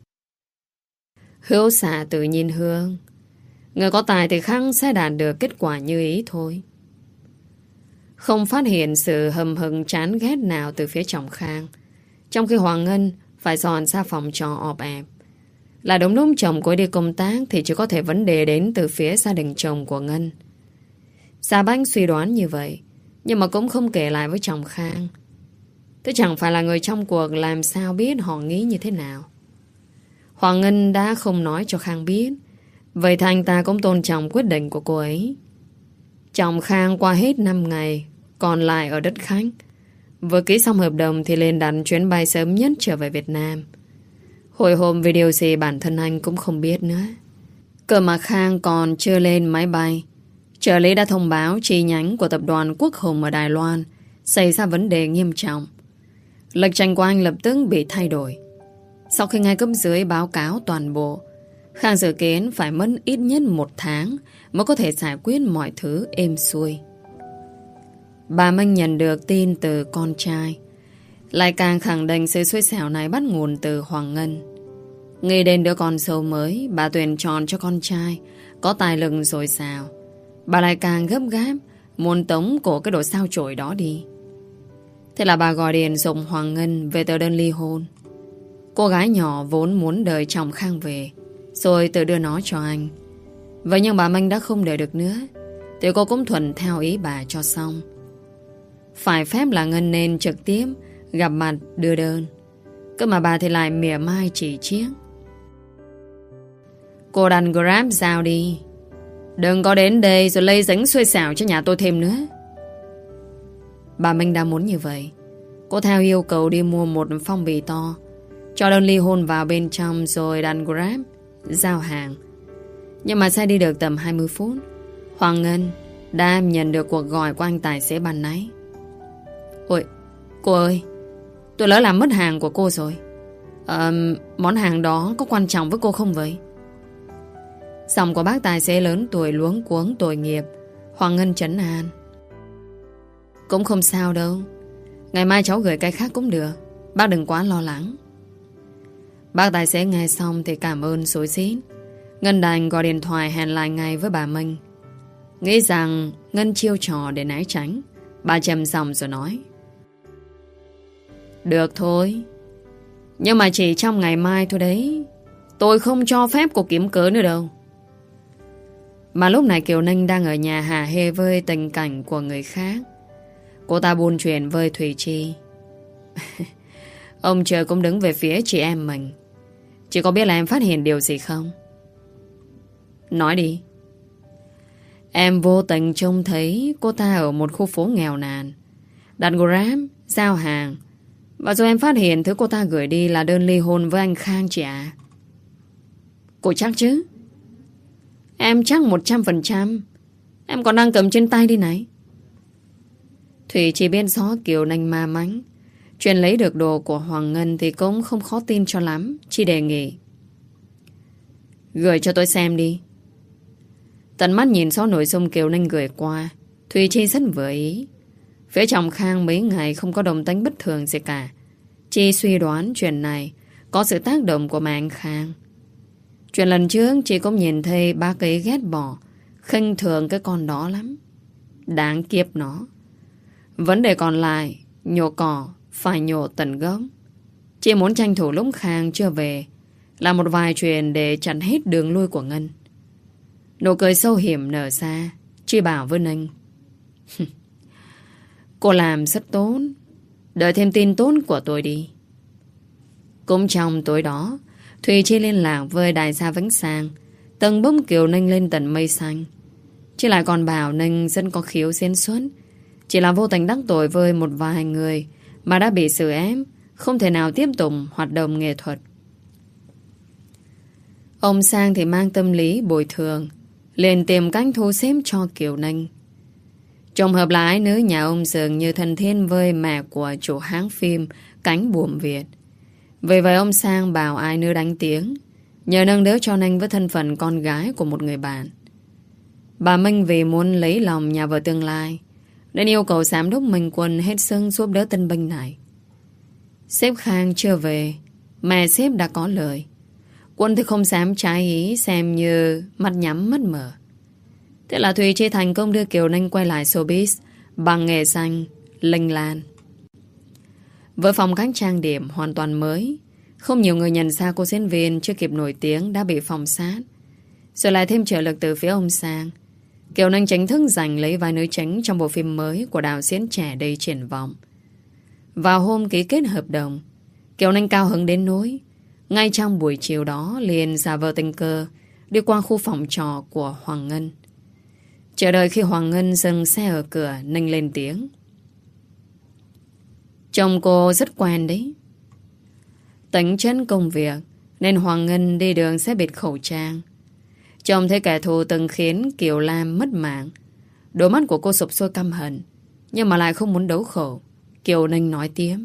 Hữu xạ tự nhiên hương. Người có tài thì khăng sẽ đạt được kết quả như ý thôi. Không phát hiện sự hầm hừng chán ghét nào từ phía chồng Khang, trong khi Hoàng Ngân phải dọn ra phòng trọ ọp ẹp. Là đúng lúc chồng cô đi công tác thì chỉ có thể vấn đề đến từ phía gia đình chồng của Ngân. Gia Bách suy đoán như vậy, nhưng mà cũng không kể lại với chồng Khang. Thế chẳng phải là người trong cuộc, làm sao biết họ nghĩ như thế nào. Hoàng Ngân đã không nói cho Khang biết, vậy thì anh ta cũng tôn trọng quyết định của cô ấy. Chồng Khang qua hết năm ngày còn lại ở đất khách, vừa ký xong hợp đồng thì lên đặt chuyến bay sớm nhất trở về Việt Nam. Hồi hộp vì điều gì bản thân anh cũng không biết nữa. Cơ mà Khang còn chưa lên máy bay, trợ lý đã thông báo chi nhánh của tập đoàn Quốc Hùng ở Đài Loan xảy ra vấn đề nghiêm trọng. Lịch trình của anh lập tức bị thay đổi. Sau khi ngay cấp dưới báo cáo toàn bộ, Khang dự kiến phải mất ít nhất một tháng mới có thể giải quyết mọi thứ êm xuôi. Bà Minh nhận được tin từ con trai, lại càng khẳng định sự xui xẻo này bắt nguồn từ Hoàng Ngân. Nghĩ đến đứa con sâu mới bà tuyển chọn cho con trai có tài lực dồi dào, bà lại càng gấp gáp muốn tống cổ cái đồ sao chổi đó đi. Thế là bà gọi điện giục Hoàng Ngân về tờ đơn ly hôn. Cô gái nhỏ vốn muốn đợi chồng Khang về rồi tự đưa nó cho anh. Vậy nhưng bà Minh đã không đợi được nữa, thì cô cũng thuận theo ý bà cho xong. Phải phép là Ngân nên trực tiếp gặp mặt đưa đơn, cơ mà bà thì lại mỉa mai chỉ chiếc. Cô đặt Grab giao đi, đừng có đến đây rồi lây dính xuôi xảo cho nhà tôi thêm nữa. Bà Minh đã muốn như vậy. Cô theo yêu cầu đi mua một phong bì to, cho đơn ly hôn vào bên trong rồi đặt Grab giao hàng. Nhưng mà xe đi được tầm hai mươi phút, Hoàng Ngân đã nhận được cuộc gọi của anh tài xế ban nãy. Ôi, cô ơi, tôi lỡ làm mất hàng của cô rồi. à, Món hàng đó có quan trọng với cô không vậy? Giọng của bác tài xế lớn tuổi luống cuống tội nghiệp. Hoàng Ngân trấn an: Cũng không sao đâu, ngày mai cháu gửi cái khác cũng được, bác đừng quá lo lắng. Bác tài xế nghe xong thì cảm ơn xối xít. Ngân đành gọi điện thoại hẹn lại ngay với bà Minh. Nghĩ rằng Ngân chiêu trò để né tránh, bà trầm giọng rồi nói: Được thôi, nhưng mà chỉ trong ngày mai thôi đấy. Tôi không cho phép cô kiếm cớ nữa đâu. Mà lúc này Kiều Ninh đang ở nhà hả hê với tình cảnh của người khác. Cô ta buôn chuyện với Thủy Chi. Ông trời cũng đứng về phía chị em mình. Chị có biết là em phát hiện điều gì không? Nói đi. Em vô tình trông thấy cô ta ở một khu phố nghèo nàn, đặt Grab, giao hàng, và rồi em phát hiện thứ cô ta gửi đi là đơn ly hôn với anh Khang chị ạ. À? Cô chắc chứ? Em chắc một trăm phần trăm. Em còn đang cầm trên tay đi này. Thủy chỉ biết rõ Kiều Ninh ma mánh. Chuyện lấy được đồ của Hoàng Ngân thì cũng không khó tin cho lắm. Chị đề nghị: Gửi cho tôi xem đi. Tận mắt nhìn rõ nội dung Kiều Ninh gửi qua, Thùy Chi rất vừa ý. Phía chồng Khang mấy ngày không có động tĩnh bất thường gì cả. Chi suy đoán chuyện này có sự tác động của mẹ anh Khang. Chuyện lần trước chị cũng nhìn thấy bác ấy ghét bỏ, khinh thường cái con đó lắm. Đáng kiếp nó. Vấn đề còn lại, nhổ cỏ phải nhổ tận gốc. Chị muốn tranh thủ lúc Khang chưa về, làm một vài chuyện để chặn hết đường lui của Ngân. Nụ cười sâu hiểm nở ra. Chị bảo với Ninh: Cô làm rất tốt, đợi thêm tin tốt của tôi đi. Cũng trong tối đó, Thùy Chi liên lạc với đại gia Vĩnh Sang, tầng bốc Kiều Ninh lên tận mây xanh. Chị lại còn bảo Ninh rất có khiếu diễn xuất, chỉ là vô tình đắc tội với một vài người mà đã bị xử ép, không thể nào tiếp tục hoạt động nghệ thuật. Ông Sang thì mang tâm lý bồi thường, liền tìm cách thu xếp cho Kiều Ninh. Trùng hợp là ái nữ nhà ông dường như thân thiên với mẹ của chủ hãng phim Cánh Buồm Việt. Vì vậy ông Sang bảo ái nữ đánh tiếng, nhờ nâng đỡ cho Ninh với thân phận con gái của một người bạn. Bà Minh vì muốn lấy lòng nhà vợ tương lai nên yêu cầu giám đốc Minh Quân hết sức giúp đỡ tân binh này. Sếp Khang chưa về, mẹ sếp đã có lời. Quân thì không dám trái ý, xem như mắt nhắm mắt mở. Thế là Thùy Chi thành công đưa Kiều Ninh quay lại showbiz bằng nghề xanh linh lan. Với phong cách trang điểm hoàn toàn mới, không nhiều người nhận ra cô diễn viên chưa kịp nổi tiếng đã bị phòng sát. Rồi lại thêm trợ lực từ phía ông Sang, Kiều Ninh chính thức giành lấy vai nữ chính trong bộ phim mới của đạo diễn trẻ đầy triển vọng. Vào hôm ký kết hợp đồng, Kiều Ninh cao hứng đến nỗi ngay trong buổi chiều đó liền giả vờ tình cờ đi qua khu phòng trọ của Hoàng Ngân. Chờ đợi khi Hoàng Ngân dừng xe ở cửa, Ninh lên tiếng: Chồng cô rất quen đấy. Tính chất công việc nên Hoàng Ngân đi đường sẽ bịt khẩu trang. Chồng thấy kẻ thù từng khiến Kiều Lam mất mạng. Đôi mắt của cô sụp sôi căm hận, nhưng mà lại không muốn đấu khẩu. Kiều Ninh nói tiếp: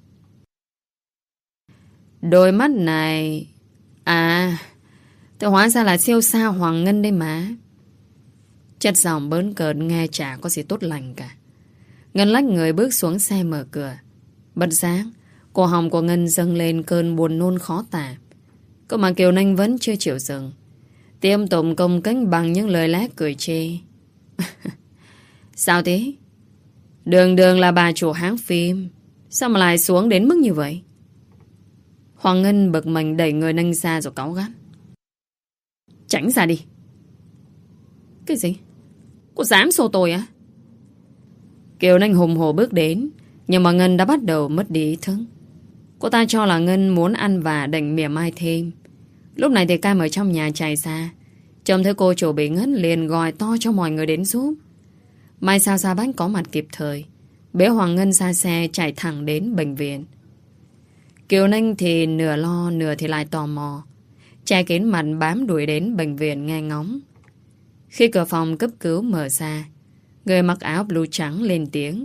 Đôi mắt này... À, tôi hóa ra là siêu sao Hoàng Ngân đấy mà. Chất giọng bớn cợt nghe chả có gì tốt lành cả. Ngân lách người bước xuống xe mở cửa. Bất giác, cổ họng của Ngân dâng lên cơn buồn nôn khó tả. Cơ mà Kiều Ninh vẫn chưa chịu dừng, tiêm tụng công kích bằng những lời lẽ cười chê. Sao thế? Đường đường là bà chủ hãng phim, sao mà lại xuống đến mức như vậy? Hoàng Ngân bực mình đẩy người Ninh ra rồi cáu gắt. Tránh ra đi. Cái gì? Cô dám xô tôi á? Kiều Ninh hùng hồ bước đến, nhưng mà Ngân đã bắt đầu mất đi ý thức. Cô ta cho là Ngân muốn ăn và định mỉa mai thêm. Lúc này thì Cam ở trong nhà chạy ra, trông thấy cô chủ bị ngất liền gọi to cho mọi người đến giúp. May sao Sa Bách có mặt kịp thời, bế Hoàng Ngân ra xe chạy thẳng đến bệnh viện. Kiều Ninh thì nửa lo nửa thì lại tò mò, che kín mặt bám đuổi đến bệnh viện nghe ngóng. Khi cửa phòng cấp cứu mở ra, người mặc áo blue trắng lên tiếng.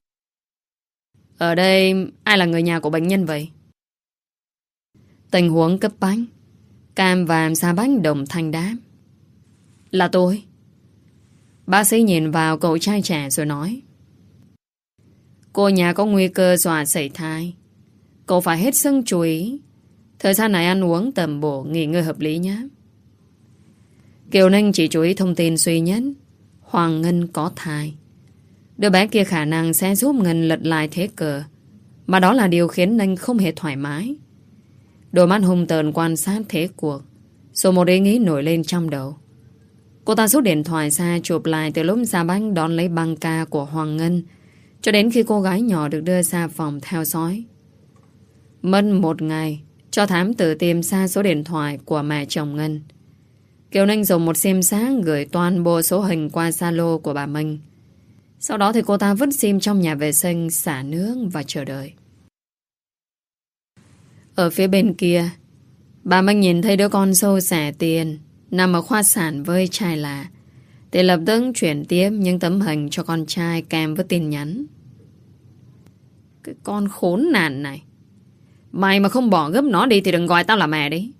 Ở đây ai là người nhà của bệnh nhân vậy? Tình huống cấp bách, Cam và Sa Bách đồng thanh đáp. Là tôi. Bác sĩ nhìn vào cậu trai trẻ rồi nói. Cô nhà có nguy cơ dọa sảy thai, cậu phải hết sức chú ý. Thời gian này ăn uống tầm bổ, nghỉ ngơi hợp lý nhé. Kiều Ninh chỉ chú ý thông tin duy nhất, Hoàng Ngân có thai. Đứa bé kia khả năng sẽ giúp Ngân lật lại thế cờ, mà đó là điều khiến Ninh không hề thoải mái. Đôi mắt hung tợn quan sát thế cuộc, rồi một ý nghĩ nổi lên trong đầu. Cô ta rút điện thoại ra chụp lại từ lúc Sa Bách đón lấy băng ca của Hoàng Ngân cho đến khi cô gái nhỏ được đưa ra phòng theo dõi. Mất một ngày cho thám tử tìm ra số điện thoại của mẹ chồng Ngân. Kiều Ninh dùng một sim giác gửi toàn bộ số hình qua Zalo của bà Minh. Sau đó thì cô ta vứt sim trong nhà vệ sinh, xả nước và chờ đợi. Ở phía bên kia, bà Minh nhìn thấy đứa con dâu xẻ tiền nằm ở khoa sản với trai lạ, thì lập tức chuyển tiếp những tấm hình cho con trai kèm với tin nhắn. Cái con khốn nạn này, mày mà không bỏ gấp nó đi thì đừng gọi tao là mẹ đấy.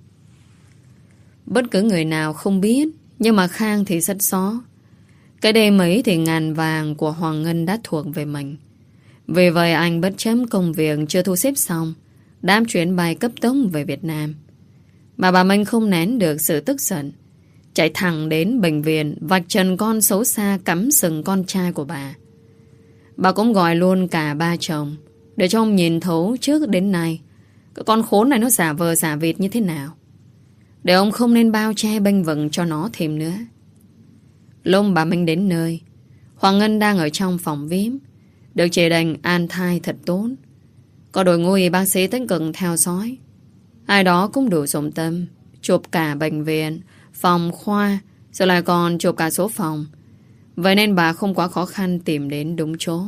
Bất cứ người nào không biết, nhưng mà Khang thì rất rõ. Cái đêm ấy thì ngàn vàng của Hoàng Ngân đã thuộc về mình. Vì vậy anh bất chấp công việc chưa thu xếp xong, đám chuyến bay cấp tốc về Việt Nam. Mà bà Minh không nén được sự tức giận, chạy thẳng đến bệnh viện vạch trần con xấu xa cắm sừng con trai của bà. Bà cũng gọi luôn cả ba chồng, để cho ông nhìn thấu trước đến nay cái con khốn này nó giả vờ giả vịt như thế nào, để ông không nên bao che bênh vực cho nó thêm nữa. Lúc bà Minh đến nơi, Hoàng Ngân đang ở trong phòng vi ai pi, được chỉ định an thai thật tốt. Có đội ngũ y bác sĩ tích cực theo dõi. Ai đó cũng đủ dụng tâm chụp cả bệnh viện, phòng khoa, rồi lại còn chụp cả số phòng. Vậy nên bà không quá khó khăn tìm đến đúng chỗ.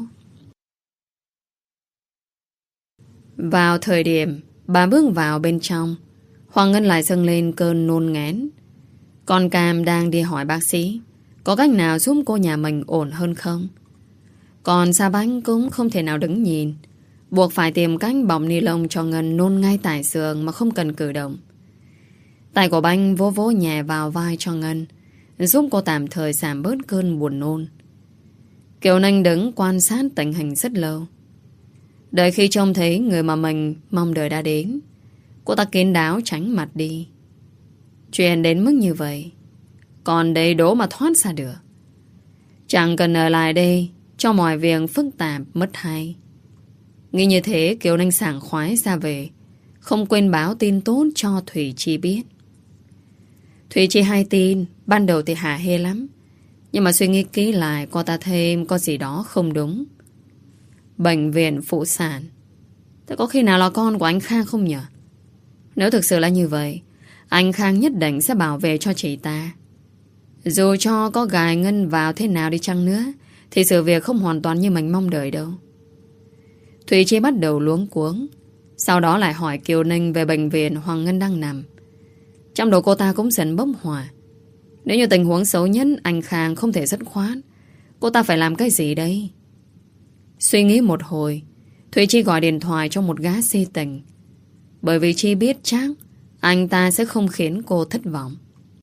Vào thời điểm bà bước vào bên trong, Hoàng Ngân lại dâng lên cơn nôn ngén. Con Cam đang đi hỏi bác sĩ có cách nào giúp cô nhà mình ổn hơn không. Còn Sa Bách cũng không thể nào đứng nhìn, buộc phải tìm cách bọc ni lông cho Ngân nôn ngay tại giường mà không cần cử động. Tay của Banh vỗ vỗ nhẹ vào vai cho Ngân, giúp cô tạm thời giảm bớt cơn buồn nôn. Kiều Ninh đứng quan sát tình hình rất lâu. Đợi khi trông thấy người mà mình mong đợi đã đến, cô ta kín đáo tránh mặt đi. Chuyện đến mức như vậy, còn đây đố mà thoát ra được. Chẳng cần ở lại đây cho mọi việc phức tạp mất hay. Nghĩ như thế, Kiều Ninh sảng khoái ra về, không quên báo tin tốt cho Thủy Chi biết. Thủy Chi hay tin, ban đầu thì hả hê lắm, nhưng mà suy nghĩ kỹ lại, cô ta thêm có gì đó không đúng. Bệnh viện phụ sản, thế có khi nào là con của anh Khang không nhỉ? Nếu thực sự là như vậy, anh Khang nhất định sẽ bảo vệ cho chị ta. Dù cho có gài Ngân vào thế nào đi chăng nữa, thì sự việc không hoàn toàn như mình mong đợi đâu. Thủy Chi bắt đầu luống cuống, sau đó lại hỏi Kiều Ninh về bệnh viện Hoàng Ngân đang nằm. Trong đầu cô ta cũng dần bốc hỏa. Nếu như tình huống xấu nhất anh Khang không thể dứt khoát, cô ta phải làm cái gì đây? Suy nghĩ một hồi, Thủy Chi gọi điện thoại cho một gã si tình, bởi vì Chi biết chắc anh ta sẽ không khiến cô thất vọng.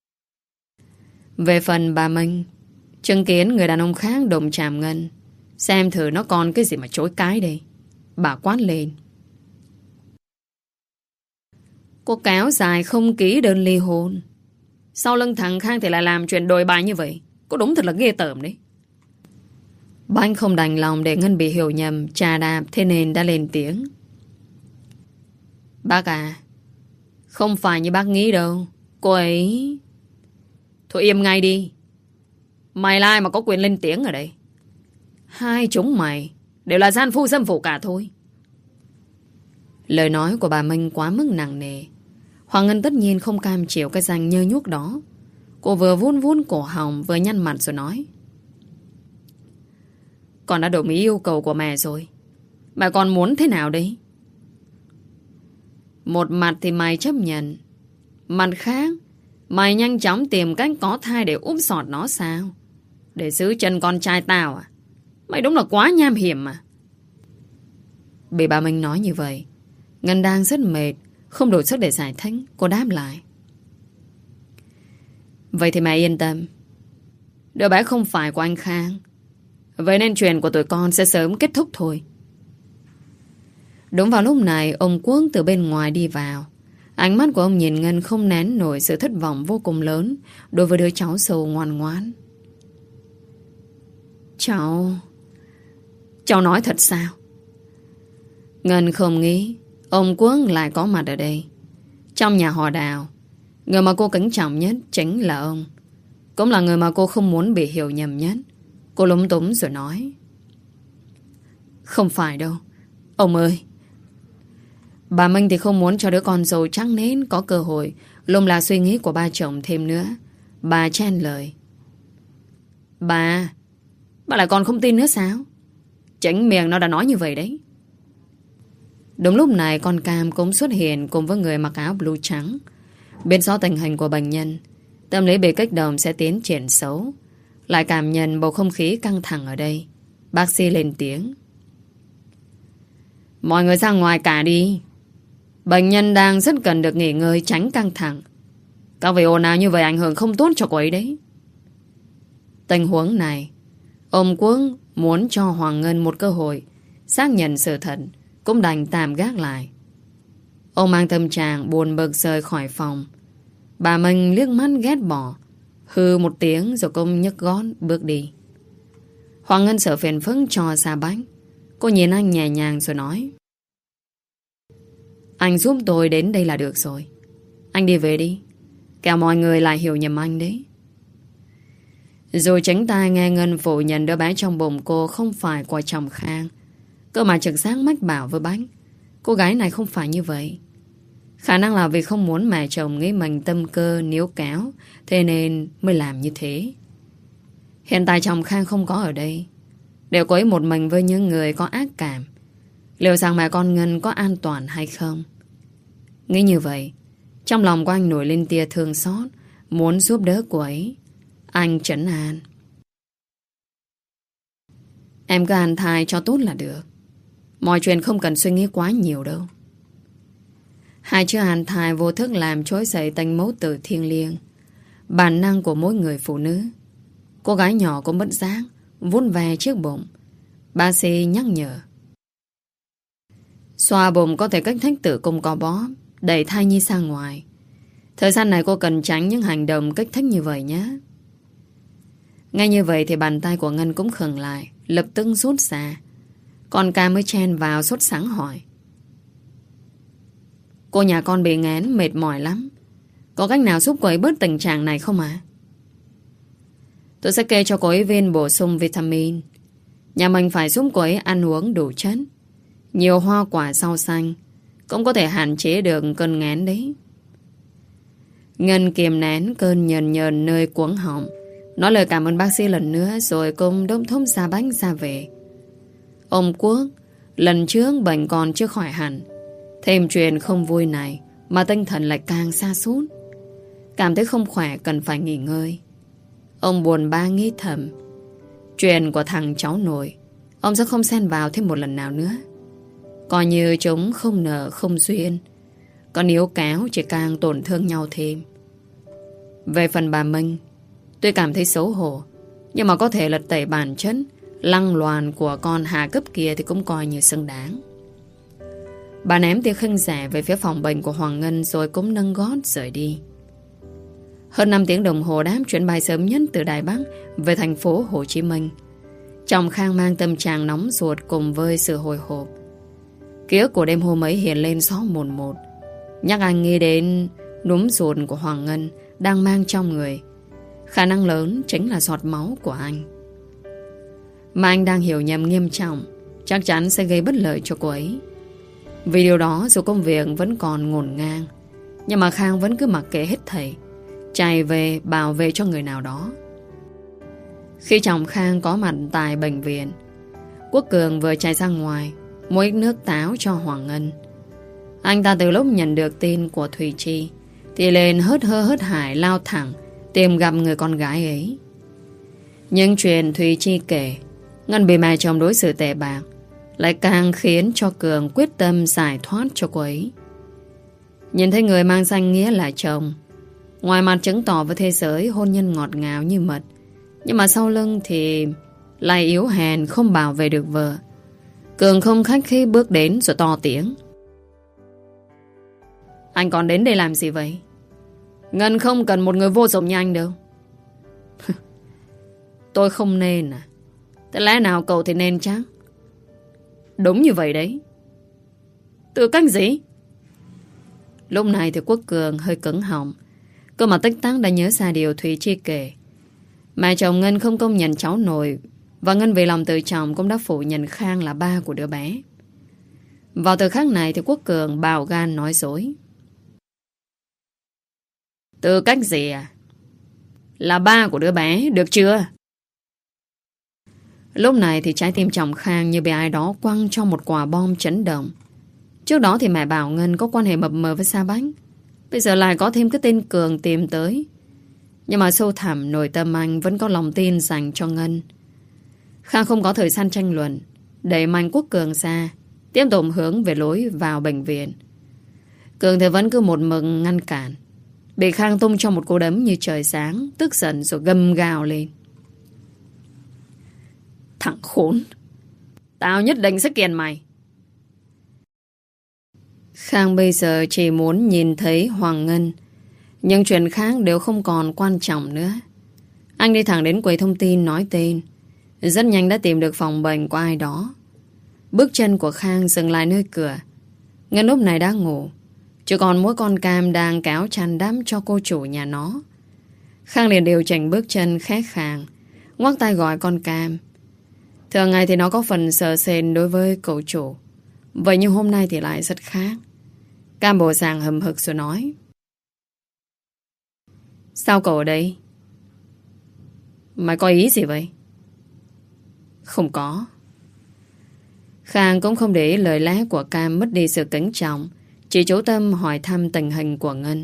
Về phần bà Minh, chứng kiến người đàn ông khác đụng chạm Ngân, xem thử nó còn cái gì mà chối cái đây. Bà quát lên. Cô kéo dài không ký đơn ly hôn. Sau lưng thằng Khang thì lại làm chuyện đồi bại như vậy. Cô đúng thật là ghê tởm đấy. Bánh không đành lòng để Ngân bị hiểu nhầm, chà đạp, thế nên đã lên tiếng. Bác à, không phải như bác nghĩ đâu. Cô ấy... Thôi im ngay đi. Mày là ai mà có quyền lên tiếng ở đây? Hai chúng mày đều là gian phu dâm phụ cả thôi. Lời nói của bà Minh quá mức nặng nề. Hoàng Ngân tất nhiên không cam chịu cái danh nhơ nhuốc đó. Cô vừa vun vun cổ họng vừa nhăn mặt rồi nói. Con đã đồng ý yêu cầu của mẹ rồi. Mẹ còn muốn thế nào đấy? Một mặt thì mày chấp nhận. Mặt khác, mày nhanh chóng tìm cách có thai để úp sọt nó sao? Để giữ chân con trai tao à? Mày đúng là quá nham hiểm mà. Bị bà Minh nói như vậy, Ngân đang rất mệt, không đủ sức để giải thích. Cô đáp lại. Vậy thì mẹ yên tâm. Đứa bé không phải của anh Khang. Vậy nên chuyện của tụi con sẽ sớm kết thúc thôi. Đúng vào lúc này, ông Quốc từ bên ngoài đi vào. Ánh mắt của ông nhìn Ngân không nén nổi sự thất vọng vô cùng lớn đối với đứa cháu sâu ngoan ngoãn. Cháu... Cháu nói thật sao? Ngân không nghĩ ông Quốc lại có mặt ở đây. Trong nhà họ Đào, người mà cô kính trọng nhất chính là ông. Cũng là người mà cô không muốn bị hiểu nhầm nhất. Cô lúng túng rồi nói. Không phải đâu. Ông ơi. Bà Minh thì không muốn cho đứa con dâu trắng nến có cơ hội lung lạc suy nghĩ của ba chồng thêm nữa. Bà chen lời. Bà Bà lại còn không tin nữa sao? Chính miệng nó đã nói như vậy đấy. Đúng lúc này con Cam cũng xuất hiện cùng với người mặc áo blue trắng. Biết rõ tình hình của bệnh nhân, tâm lý bị kích động sẽ tiến triển xấu. Lại cảm nhận bầu không khí căng thẳng ở đây. Bác sĩ lên tiếng. Mọi người ra ngoài cả đi. Bệnh nhân đang rất cần được nghỉ ngơi tránh căng thẳng. Các vị ồn ào như vậy ảnh hưởng không tốt cho cô ấy đấy. Tình huống này, ông Quốc muốn cho Hoàng Ngân một cơ hội xác nhận sự thật, cũng đành tạm gác lại. Ông mang tâm trạng buồn bực rời khỏi phòng. Bà Minh liếc mắt ghét bỏ, hư một tiếng rồi cũng nhấc gót bước đi. Hoàng Ngân sợ phiền phức cho xa bánh. Cô nhìn anh nhẹ nhàng rồi nói. Anh giúp tôi đến đây là được rồi. Anh đi về đi, kẻo mọi người lại hiểu nhầm anh đấy. Rồi tránh tai nghe Ngân phủ nhận đứa bé trong bụng cô không phải của chồng Khang. Cơ mà trực giác mách bảo với Bánh, cô gái này không phải như vậy. Khả năng là vì không muốn mẹ chồng nghĩ mình tâm cơ níu kéo, thế nên mới làm như thế. Hiện tại chồng Khang không có ở đây, đều có ý một mình với những người có ác cảm. Liệu rằng mẹ con Ngân có an toàn hay không? Nghĩ như vậy, trong lòng của anh nổi lên tia thương xót, muốn giúp đỡ cô ấy. Anh trấn an. Em cứ an thai cho tốt là được. Mọi chuyện không cần suy nghĩ quá nhiều đâu. Hai chữ an thai vô thức làm trỗi dậy tanh mẫu tử thiêng liêng, bản năng của mỗi người phụ nữ. Cô gái nhỏ cũng bất giác vun về chiếc bụng. Bác sĩ nhắc nhở. Xoa bụng có thể kích thích tử cung co bóp, đẩy thai nhi sang ngoài. Thời gian này cô cần tránh những hành động kích thích như vậy nhé. Ngay như vậy thì bàn tay của Ngân cũng khựng lại, lập tức rút ra. Con Ca mới chen vào sốt sắng hỏi. Cô nhà con bị ngán mệt mỏi lắm, có cách nào giúp cô ấy bớt tình trạng này không ạ? À? Tôi sẽ kê cho cô ấy viên bổ sung vitamin. Nhà mình phải giúp cô ấy ăn uống đủ chất. Nhiều hoa quả rau xanh cũng có thể hạn chế được cơn ngán đấy. Ngân kiềm nén cơn nhờn nhờn nơi cuống họng, nói lời cảm ơn bác sĩ lần nữa rồi cùng đôm thôm ra bánh ra về. Ông Quốc lần trước bệnh còn chưa khỏi hẳn, thêm chuyện không vui này mà tinh thần lại càng sa sút, cảm thấy không khỏe cần phải nghỉ ngơi. Ông buồn bã nghĩ thầm, chuyện của thằng cháu nội ông sẽ không xen vào thêm một lần nào nữa. Coi như chúng không nợ không duyên, còn níu kéo chỉ càng tổn thương nhau thêm. Về phần bà Minh, tôi cảm thấy xấu hổ, nhưng mà có thể lật tẩy bản chất lăng loàn của con hạ cấp kia thì cũng coi như xứng đáng. Bà ném tia khinh rẻ về phía phòng bệnh của Hoàng Ngân rồi cũng nâng gót rời đi. Hơn năm tiếng đồng hồ đáp chuyến bay sớm nhất từ Đài Bắc về thành phố Hồ Chí Minh. Chồng Khang mang tâm trạng nóng ruột cùng với sự hồi hộp. Ký ức của đêm hôm ấy hiện lên rõ mồn một, nhắc anh nghĩ đến núm ruột của Hoàng Ngân đang mang trong người. Khả năng lớn chính là giọt máu của anh. Mà anh đang hiểu nhầm nghiêm trọng, chắc chắn sẽ gây bất lợi cho cô ấy. Vì điều đó dù công việc vẫn còn ngổn ngang, nhưng mà Khang vẫn cứ mặc kệ hết thảy, chạy về bảo vệ cho người nào đó. Khi chồng Khang có mặt tại bệnh viện, Quốc Cường vừa chạy ra ngoài mua ít nước táo cho Hoàng Ngân. Anh ta từ lúc nhận được tin của Thùy Chi thì lên hớt hơ hớt hải lao thẳng tìm gặp người con gái ấy. Nhưng chuyện Thùy Chi kể Ngân bị mẹ chồng đối xử tệ bạc lại càng khiến cho Cường quyết tâm giải thoát cho cô ấy. Nhìn thấy người mang danh nghĩa là chồng, ngoài mặt chứng tỏ với thế giới hôn nhân ngọt ngào như mật, nhưng mà sau lưng thì lại yếu hèn không bảo vệ được vợ. Cường không khách khí bước đến rồi to tiếng: "Anh còn đến đây làm gì vậy? Ngân không cần một người vô dụng như anh đâu." "Tôi không nên à? Thế lẽ nào cậu thì nên chắc?" "Đúng như vậy đấy." "Tư cách gì?" Lúc này thì Quốc Cường hơi cứng họng. Cơ mà tích tắc đã nhớ ra điều Thùy Chi kể. Mẹ chồng Ngân không công nhận cháu nội, và Ngân vì lòng tự trọng cũng đã phủ nhận Khang là ba của đứa bé. Vào thời khắc này thì Quốc Cường bạo gan nói dối: "Tư cách gì à? Là ba của đứa bé, được chưa?" Lúc này thì trái tim chồng Khang như bị ai đó quăng cho một quả bom chấn động. Trước đó thì mẹ bảo Ngân có quan hệ mập mờ với Sa Bách, bây giờ lại có thêm cái tên Cường tìm tới. Nhưng mà sâu thẳm nội tâm anh vẫn có lòng tin dành cho Ngân. Khang không có thời gian tranh luận, đẩy mạnh Quốc Cường ra, tiếp tục hướng về lối vào bệnh viện. Cường thì vẫn cứ một mực ngăn cản, bị Khang tung cho một cú đấm như trời sáng, tức giận rồi gầm gào lên: "Thằng khốn, tao nhất định sẽ kiện mày." Khang bây giờ chỉ muốn nhìn thấy Hoàng Ngân, nhưng chuyện khác đều không còn quan trọng nữa. Anh đi thẳng đến quầy thông tin nói tên. Rất nhanh đã tìm được phòng bệnh của ai đó. Bước chân của Khang dừng lại nơi cửa. Ngân lúc này đã ngủ, chỉ còn mỗi con Cam đang kéo chăn đắp cho cô chủ nhà nó. Khang liền điều chỉnh bước chân khẽ khàng, ngoắc tay gọi con Cam. Thường ngày thì nó có phần sợ sệt đối với cậu chủ, vậy nhưng hôm nay thì lại rất khác. Cam bộ dạng hầm hực rồi nói: "Sao cậu ở đây? Mày có ý gì vậy?" "Không có." Khang cũng không để ý lời lẽ của Cam mất đi sự kính trọng, chỉ chú tâm hỏi thăm tình hình của Ngân.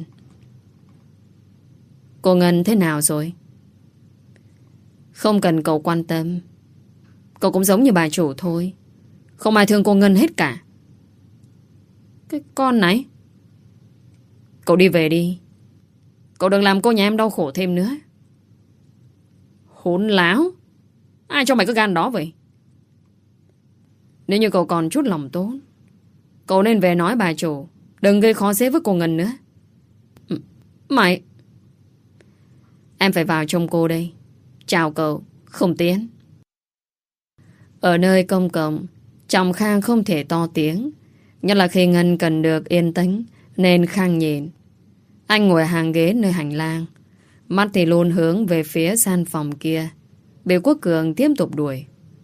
"Cô Ngân thế nào rồi?" "Không cần cậu quan tâm. Cậu cũng giống như bà chủ thôi, không ai thương cô Ngân hết cả." "Cái con này." "Cậu đi về đi. Cậu đừng làm cô nhà em đau khổ thêm nữa." "Hỗn láo. Ai cho mày cái gan đó vậy?" "Nếu như cậu còn chút lòng tốt, cậu nên về nói bà chủ đừng gây khó dễ với cô Ngân nữa." "Mày..." "Em phải vào trông cô đây. Chào cậu, không tiến." Ở nơi công cộng, chồng Khang không thể to tiếng, nhất là khi Ngân cần được yên tĩnh, nên Khang nhìn. Anh ngồi hàng ghế nơi hành lang, mắt thì luôn hướng về phía gian phòng kia, bị Quốc Cường tiếp tục đuổi.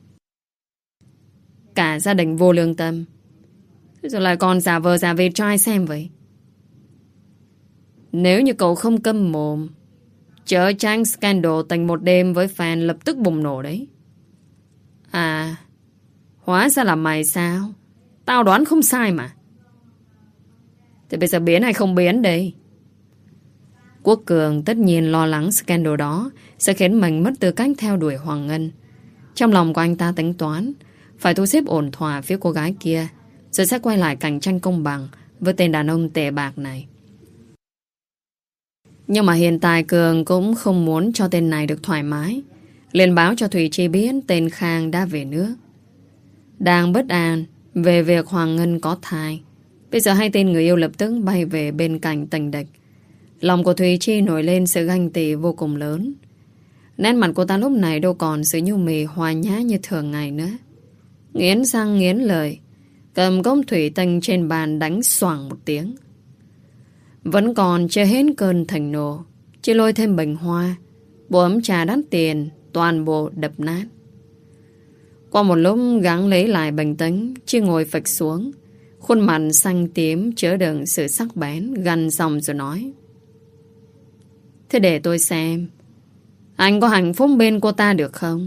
Cả gia đình vô lương tâm, rồi lại còn giả vờ giả vịt cho ai xem vậy? Nếu như cậu không câm mồm, chớ tránh scandal thành một đêm với fan lập tức bùng nổ đấy. À, hóa ra là mày sao? Tao đoán không sai mà. Thì bây giờ biến hay không biến đây? Quốc Cường tất nhiên lo lắng scandal đó sẽ khiến mình mất tư cách theo đuổi Hoàng Ngân. Trong lòng của anh ta tính toán phải thu xếp ổn thỏa phía cô gái kia, rồi sẽ quay lại cạnh tranh công bằng với tên đàn ông tệ bạc này. Nhưng mà hiện tại Cường cũng không muốn cho tên này được thoải mái, liền báo cho Thùy Chi biết tên Khang đã về nước. Đang bất an về việc Hoàng Ngân có thai, Bây giờ hai tên người yêu lập tức bay về bên cạnh tình địch. Lòng của Thùy Chi nổi lên sự ganh tị vô cùng lớn. Nét mặt cô ta lúc này đâu còn sự nhu mì hòa nhã như thường ngày nữa. Nghiến răng nghiến lợi, cầm cốc thủy tinh trên bàn đánh xoảng một tiếng. Vẫn còn chưa hết cơn thành nộ, chỉ lôi thêm bình hoa, bộ ấm trà đắt tiền, toàn bộ đập nát. Qua một lúc gắng lấy lại bình tĩnh, Chi ngồi phịch xuống, khuôn mặt xanh tím chứa đựng sự sắc bén, gằn giọng rồi nói: Thế để tôi xem anh có hạnh phúc bên cô ta được không?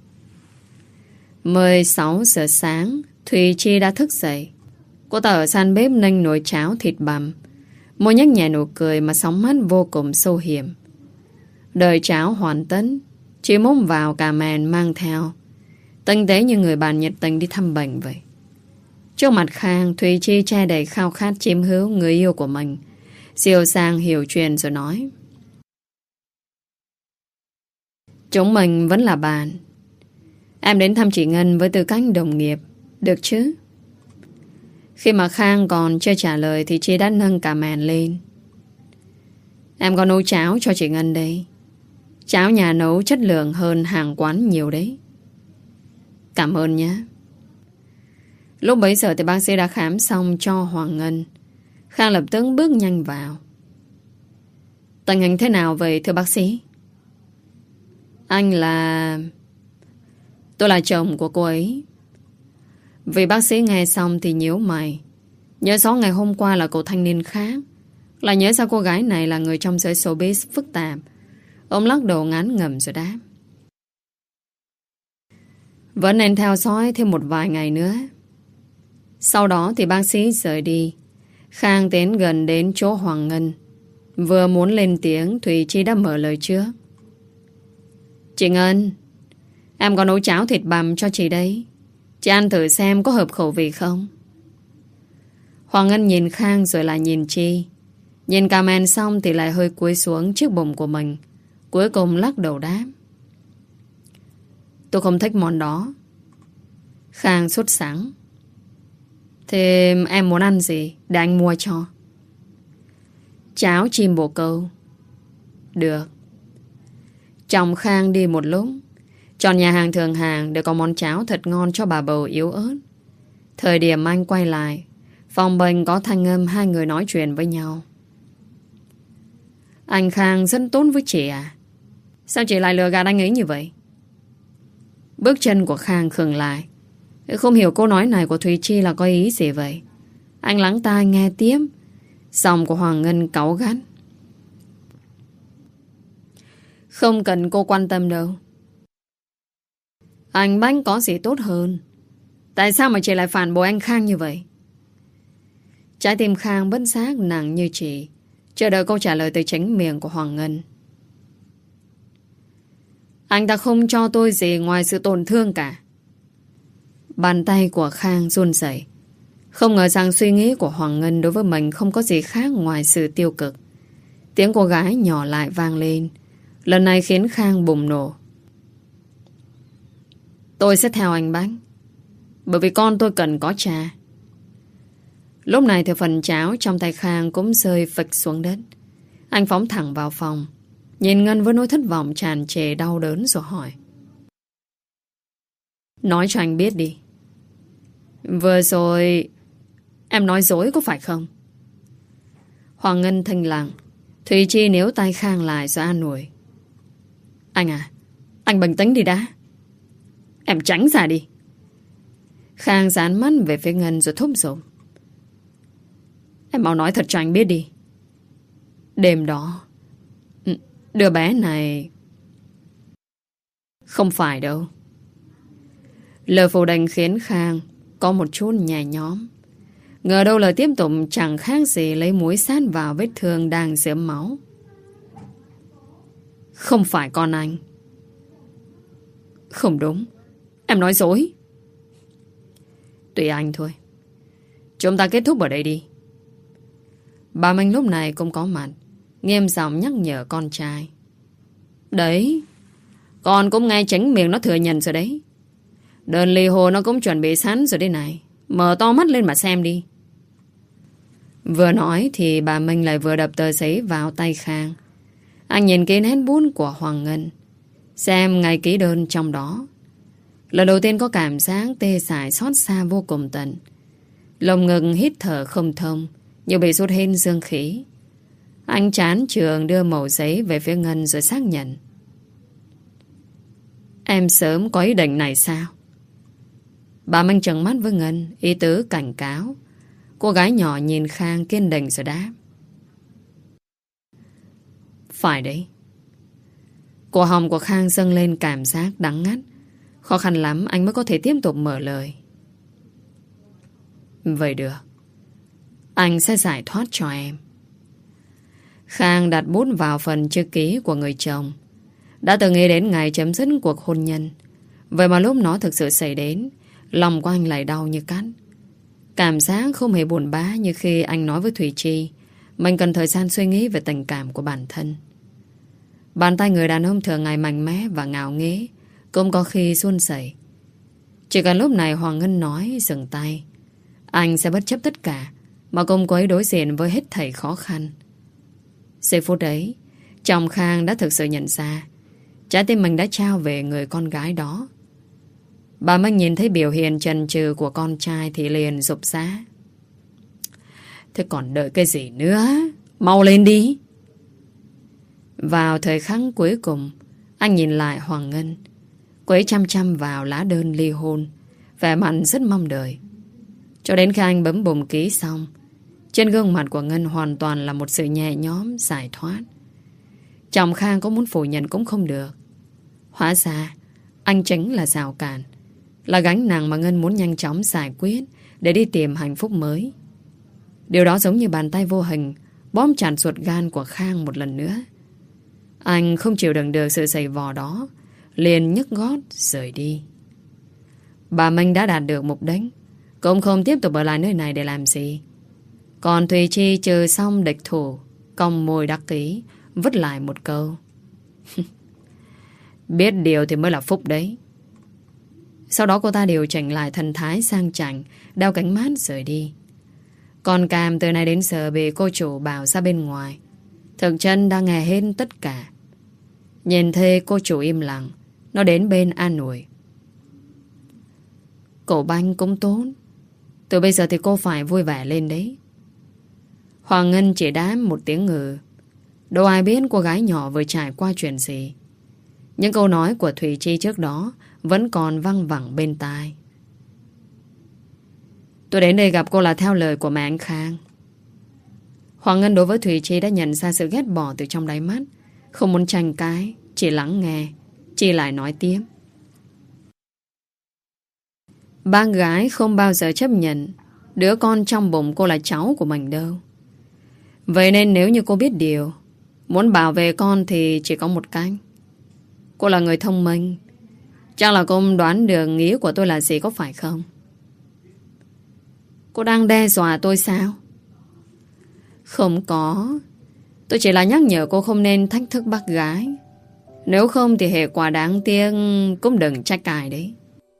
mười sáu giờ sáng, Thùy Chi đã thức dậy. Cô ta ở san bếp ninh nồi cháo thịt bằm, môi nhếch nhẹ nụ cười mà sóng mắt vô cùng sâu hiểm. Đợi cháo hoàn tất, chị múc vào cà mèn mang theo, tinh tế như người bạn nhiệt tình đi thăm bệnh vậy. Trước mặt Khang, Thùy Chi che đầy khao khát chiếm hữu người yêu của mình. Siêu sang hiểu chuyện rồi nói: Chúng mình vẫn là bạn. Em đến thăm chị Ngân với tư cách đồng nghiệp, được chứ? Khi mà Khang còn chưa trả lời thì Chi đã nâng cà mèn lên. Em có nấu cháo cho chị Ngân đây. Cháo nhà nấu chất lượng hơn hàng quán nhiều đấy. Cảm ơn nhé. Lúc bấy giờ thì bác sĩ đã khám xong cho Hoàng Ngân. Khang lập tức bước nhanh vào. Tình hình thế nào vậy thưa bác sĩ? Anh là... Tôi là chồng của cô ấy. Vì bác sĩ nghe xong thì nhíu mày. Nhớ rõ ngày hôm qua là cậu thanh niên khác, lại nhớ sao cô gái này là người trong giới showbiz phức tạp. Ông lắc đầu ngán ngẩm rồi đáp: Vẫn nên theo dõi thêm một vài ngày nữa. Sau đó thì bác sĩ rời đi. Khang tiến gần đến chỗ Hoàng Ngân. Vừa muốn lên tiếng, Thùy Chi đã mở lời trước: Chị Ngân, em có nấu cháo thịt bằm cho chị đấy. Chị ăn thử xem có hợp khẩu vị không? Hoàng Ngân nhìn Khang rồi lại nhìn Chi. Nhìn cà men xong thì lại hơi cúi xuống trước bụng của mình. Cuối cùng lắc đầu đáp: Tôi không thích món đó. Khang sốt sắng: Thế em muốn ăn gì để anh mua cho? Cháo chim bồ câu. Được. Chồng Khang đi một lúc, chọn nhà hàng Thường Hàng để có món cháo thật ngon cho bà bầu yếu ớt. Thời điểm anh quay lại, phòng bệnh có thanh âm hai người nói chuyện với nhau. Anh Khang rất tốt với chị à? Sao chị lại lừa gạt anh ấy như vậy? Bước chân của Khang khựng lại. Không hiểu câu nói này của Thùy Chi là có ý gì vậy. Anh lắng tai nghe tiếp. Giọng của Hoàng Ngân cáu gắt: Không cần cô quan tâm đâu. Anh Bách có gì tốt hơn. Tại sao mà chị lại phản bội anh Khang như vậy? Trái tim Khang bất giác nặng như chị, chờ đợi câu trả lời từ chính miệng của Hoàng Ngân. Anh ta không cho tôi gì ngoài sự tổn thương cả. Bàn tay của Khang run rẩy. Không ngờ rằng suy nghĩ của Hoàng Ngân đối với mình không có gì khác ngoài sự tiêu cực. Tiếng cô gái nhỏ lại vang lên. Lần này khiến Khang bùng nổ. Tôi sẽ theo anh Bách, bởi vì con tôi cần có cha. Lúc này thì phần cháo trong tay Khang cũng rơi phịch xuống đất. Anh phóng thẳng vào phòng, nhìn Ngân với nỗi thất vọng tràn trề đau đớn rồi hỏi: Nói cho anh biết đi, vừa rồi em nói dối có phải không? Hoàng Ngân thinh lặng. Thùy Chi níu tay Khang lại rồi an ủi: Anh à, anh bình tĩnh đi đã. Em tránh ra đi. Khang dán mắt về phía Ngân rồi thúc giục: Em mau nói thật cho anh biết đi. Đêm đó đứa bé này... Không phải đâu. Lời phủ định khiến Khang có một chút nhẹ nhõm. Ngờ đâu lời tiếp tục chẳng khác gì lấy muối sát vào vết thương đang rớm máu. Không phải con anh. Không đúng, em nói dối. Tùy anh thôi. Chúng ta kết thúc ở đây đi. Bà Minh lúc này cũng có mặt, nghiêm giọng nhắc nhở con trai. Đấy, con cũng nghe chính miệng nó thừa nhận rồi đấy. Đơn ly hôn nó cũng chuẩn bị sẵn rồi đây này. Mở to mắt lên mà xem đi. Vừa nói thì bà Minh lại vừa đập tờ giấy vào tay Khang. Anh nhìn cái nét bút của Hoàng Ngân, xem ngay ký đơn trong đó. Lần đầu tiên có cảm giác tê dại xót xa vô cùng tận. Lồng ngực hít thở không thông, như bị sút hết dương khí. Anh chán chường đưa mẩu giấy về phía Ngân rồi xác nhận. Em sớm có ý định này sao? Bà Minh trừng mắt với Ngân, ý tứ cảnh cáo. Cô gái nhỏ nhìn Khang kiên định rồi đáp. Phải đấy. Cổ họng của Khang dâng lên cảm giác đắng ngắt. Khó khăn lắm anh mới có thể tiếp tục mở lời. Vậy được, anh sẽ giải thoát cho em. Khang đặt bút vào phần chữ ký của người chồng. Đã từng nghĩ đến ngày chấm dứt cuộc hôn nhân. Vậy mà lúc nó thực sự xảy đến, lòng của anh lại đau như cắt. Cảm giác không hề buồn bã như khi anh nói với Thủy Chi mình cần thời gian suy nghĩ về tình cảm của bản thân. Bàn tay người đàn ông thường ngày mạnh mẽ và ngạo nghễ, cũng có khi run rẩy. Chỉ cần lúc này Hoàng Ngân nói dừng tay, anh sẽ bất chấp tất cả mà cùng cô ấy đối diện với hết thảy khó khăn. Giây phút ấy, chồng Khang đã thực sự nhận ra trái tim mình đã trao về người con gái đó. Bà Minh nhìn thấy biểu hiện chần chừ của con trai thì liền rụp rã. Thế còn đợi cái gì nữa? Mau lên đi! Vào thời khắc cuối cùng, anh nhìn lại Hoàng Ngân. Cô ấy chăm chăm vào lá đơn ly hôn, vẻ mặt rất mong đợi. Cho đến khi anh bấm bùng ký xong, trên gương mặt của Ngân hoàn toàn là một sự nhẹ nhõm, giải thoát. Chồng Khang có muốn phủ nhận cũng không được. Hóa ra, anh chính là rào cản, là gánh nặng mà Ngân muốn nhanh chóng giải quyết để đi tìm hạnh phúc mới. Điều đó giống như bàn tay vô hình bóp chặt ruột gan của Khang một lần nữa. Anh không chịu đựng được sự giày vò đó, liền nhấc gót rời đi. Bà Minh đã đạt được mục đích, cũng không tiếp tục ở lại nơi này để làm gì. Còn Thùy Chi trừ xong địch thủ, cong môi đắc ý, vứt lại một câu. Biết điều thì mới là phúc đấy. Sau đó cô ta điều chỉnh lại thần thái sang chảnh, đeo cánh mát rời đi. Còn Cam từ nay đến giờ bị cô chủ bảo ra bên ngoài, thực chân đang nghe hết tất cả. Nhìn thấy cô chủ im lặng, nó đến bên an ủi. Cổ banh cũng tốt, từ bây giờ thì cô phải vui vẻ lên đấy. Hoàng Ngân chỉ đáp một tiếng ngừ. Đâu ai biết cô gái nhỏ vừa trải qua chuyện gì. Những câu nói của Thủy Chi trước đó vẫn còn văng vẳng bên tai. Tôi đến đây gặp cô là theo lời của mẹ anh Khang. Hoàng Ngân đối với Thủy Chi đã nhận ra sự ghét bỏ từ trong đáy mắt. Không muốn tranh cãi, chỉ lắng nghe. Chi lại nói tiếp. Ba gái không bao giờ chấp nhận đứa con trong bụng cô là cháu của mình đâu. Vậy nên nếu như cô biết điều, muốn bảo vệ con thì chỉ có một cách. Cô là người thông minh, chắc là cô đoán được ý của tôi là gì, có phải không? Cô đang đe dọa tôi sao? Không có. Tôi chỉ là nhắc nhở cô không nên thách thức bác gái. Nếu không thì hệ quả đáng tiếc cũng đừng trách ai đấy.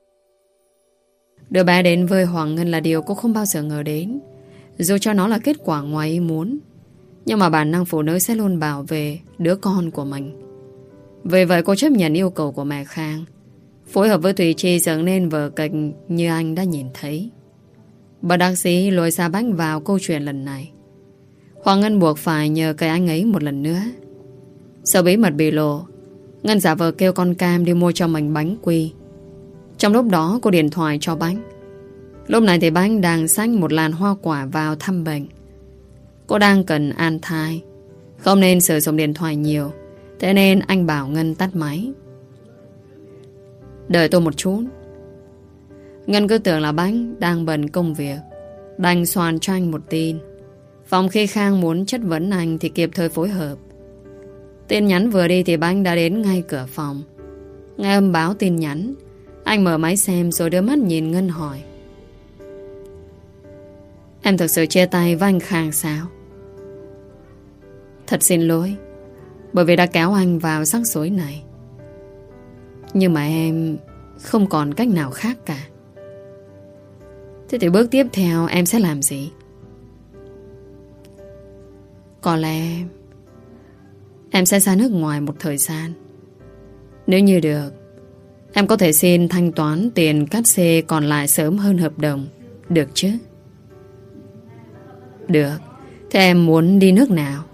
Đứa bé đến với Hoàng Ngân là điều cô không bao giờ ngờ đến. Dù cho nó là kết quả ngoài ý muốn, nhưng mà bản năng phụ nữ sẽ luôn bảo vệ đứa con của mình. Vì vậy cô chấp nhận yêu cầu của mẹ Khang, phối hợp với Thùy Chi dựng nên vở kịch như anh đã nhìn thấy. Bà đắc sĩ lôi Sa Bách vào câu chuyện lần này. Hoàng Ngân buộc phải nhờ cậy anh ấy một lần nữa. Sợ bí mật bị lộ, Ngân giả vờ kêu con Cam đi mua cho mình bánh quy. Trong lúc đó cô điện thoại cho Bánh. Lúc này thì Bánh đang xách một làn hoa quả vào thăm bệnh. Cô đang cần an thai, không nên sử dụng điện thoại nhiều, thế nên anh bảo Ngân tắt máy. Đợi tôi một chút. Ngân cứ tưởng là Bánh đang bận công việc, đành soạn cho anh một tin. Phòng khi Khang muốn chất vấn anh thì kịp thời phối hợp. Tin nhắn vừa đi thì Bánh đã đến ngay cửa phòng. Nghe âm báo tin nhắn, anh mở máy xem rồi đưa mắt nhìn Ngân hỏi. Em thực sự chia tay với anh Khang sao? Thật xin lỗi, bởi vì đã kéo anh vào rắc rối này. Nhưng mà em không còn cách nào khác cả. Thế thì bước tiếp theo em sẽ làm gì? Có lẽ em sẽ ra nước ngoài một thời gian. Nếu như được, em có thể xin thanh toán tiền cát xê còn lại sớm hơn hợp đồng, được chứ? Được. Thế em muốn đi nước nào?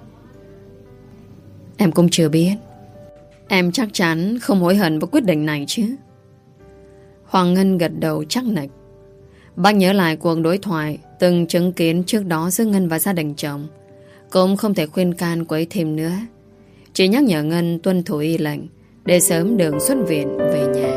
Em cũng chưa biết. Em chắc chắn không hối hận với quyết định này chứ? Hoàng Ngân gật đầu chắc nịch. Bác nhớ lại cuộc đối thoại từng chứng kiến trước đó giữa Ngân và gia đình chồng. Cũng không thể khuyên can quấy thêm nữa, chỉ nhắc nhở Ngân tuân thủ y lệnh để sớm được xuất viện về nhà.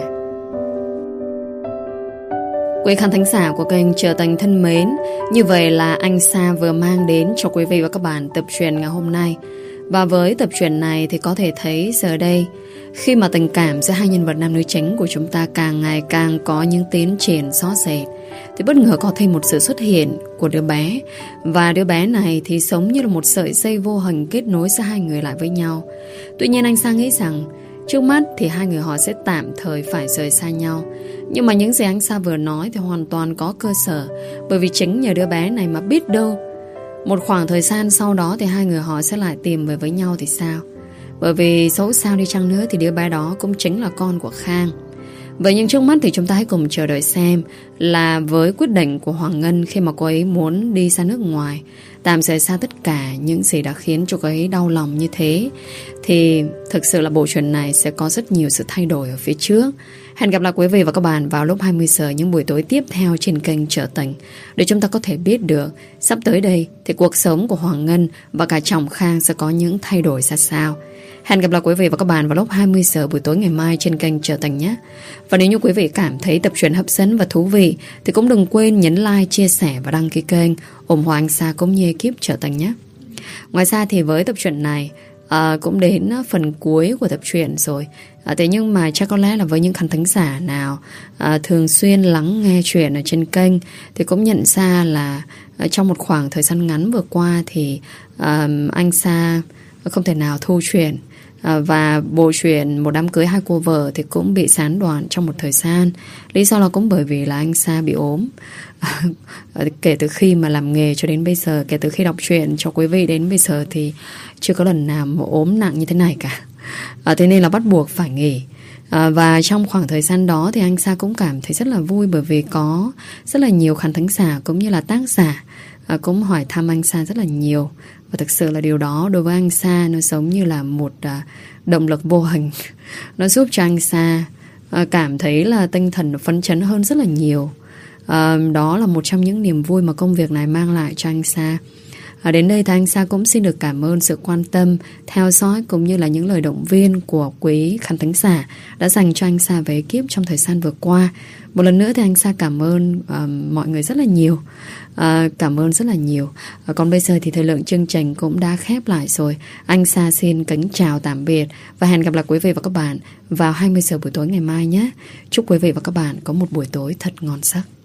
Quý khán thính giả của kênh Trở Thành thân mến, như vậy là anh Sa vừa mang đến cho quý vị và các bạn tập truyện ngày hôm nay. Và với tập truyện này thì có thể thấy giờ đây, khi mà tình cảm giữa hai nhân vật nam nữ chính của chúng ta càng ngày càng có những tiến triển rõ rệt, thì bất ngờ có thêm một sự xuất hiện của đứa bé. Và đứa bé này thì sống như là một sợi dây vô hình kết nối giữa hai người lại với nhau. Tuy nhiên anh Sa nghĩ rằng trước mắt thì hai người họ sẽ tạm thời phải rời xa nhau. Nhưng mà những gì anh Sa vừa nói thì hoàn toàn có cơ sở, bởi vì chính nhờ đứa bé này mà biết đâu một khoảng thời gian sau đó thì hai người họ sẽ lại tìm về với nhau thì sao? Bởi vì dẫu sao đi chăng nữa thì đứa bé đó cũng chính là con của Khang. Vậy nhưng trước mắt thì chúng ta hãy cùng chờ đợi xem là với quyết định của Hoàng Ngân khi mà cô ấy muốn đi ra nước ngoài, tạm rời xa tất cả những gì đã khiến cho cô ấy đau lòng như thế, thì thực sự là bộ truyện này sẽ có rất nhiều sự thay đổi ở phía trước. Hẹn gặp lại quý vị và các bạn vào lúc hai mươi giờ những buổi tối tiếp theo trên kênh Trở Thành, để chúng ta có thể biết được sắp tới đây thì cuộc sống của Hoàng Ngân và cả chồng Khang sẽ có những thay đổi ra sao. Hẹn gặp lại quý vị và các bạn vào lúc hai mươi giờ buổi tối ngày mai trên kênh Trở Thành nhé. Và nếu như quý vị cảm thấy tập truyện hấp dẫn và thú vị thì cũng đừng quên nhấn like, chia sẻ và đăng ký kênh, ủng hộ anh Sa cũng như ekip Trở Thành nhé. Ngoài ra thì với tập truyện này à, cũng đến phần cuối của tập truyện rồi. à, Thế nhưng mà chắc có lẽ là với những khán thính giả nào à, thường xuyên lắng nghe chuyện ở trên kênh thì cũng nhận ra là à, trong một khoảng thời gian ngắn vừa qua thì à, anh Sa không thể nào thu truyện. À, và bộ truyện Một Đám Cưới Hai Cô Vợ thì cũng bị gián đoạn trong một thời gian. Lý do là cũng bởi vì là anh Sa bị ốm. à, Kể từ khi mà làm nghề cho đến bây giờ, kể từ khi đọc truyện cho quý vị đến bây giờ thì chưa có lần nào mà ốm nặng như thế này cả. à, Thế nên là bắt buộc phải nghỉ. à, Và trong khoảng thời gian đó thì anh Sa cũng cảm thấy rất là vui, bởi vì có rất là nhiều khán thính giả cũng như là tác giả à, cũng hỏi thăm anh Sa rất là nhiều. Và thực sự là điều đó đối với anh Sa nó giống như là một à, động lực vô hình. Nó giúp cho anh Sa à, cảm thấy là tinh thần phấn chấn hơn rất là nhiều. à, Đó là một trong những niềm vui mà công việc này mang lại cho anh Sa. à, Đến đây thì anh Sa cũng xin được cảm ơn sự quan tâm, theo dõi cũng như là những lời động viên của quý khán thính giả đã dành cho anh Sa và ekip trong thời gian vừa qua. Một lần nữa thì anh Sa cảm ơn uh, mọi người rất là nhiều. À, cảm ơn rất là nhiều. à, Còn bây giờ thì thời lượng chương trình cũng đã khép lại rồi. Anh Sa xin kính chào tạm biệt và hẹn gặp lại quý vị và các bạn vào hai mươi giờ buổi tối ngày mai nhé. Chúc quý vị và các bạn có một buổi tối thật ngon giấc.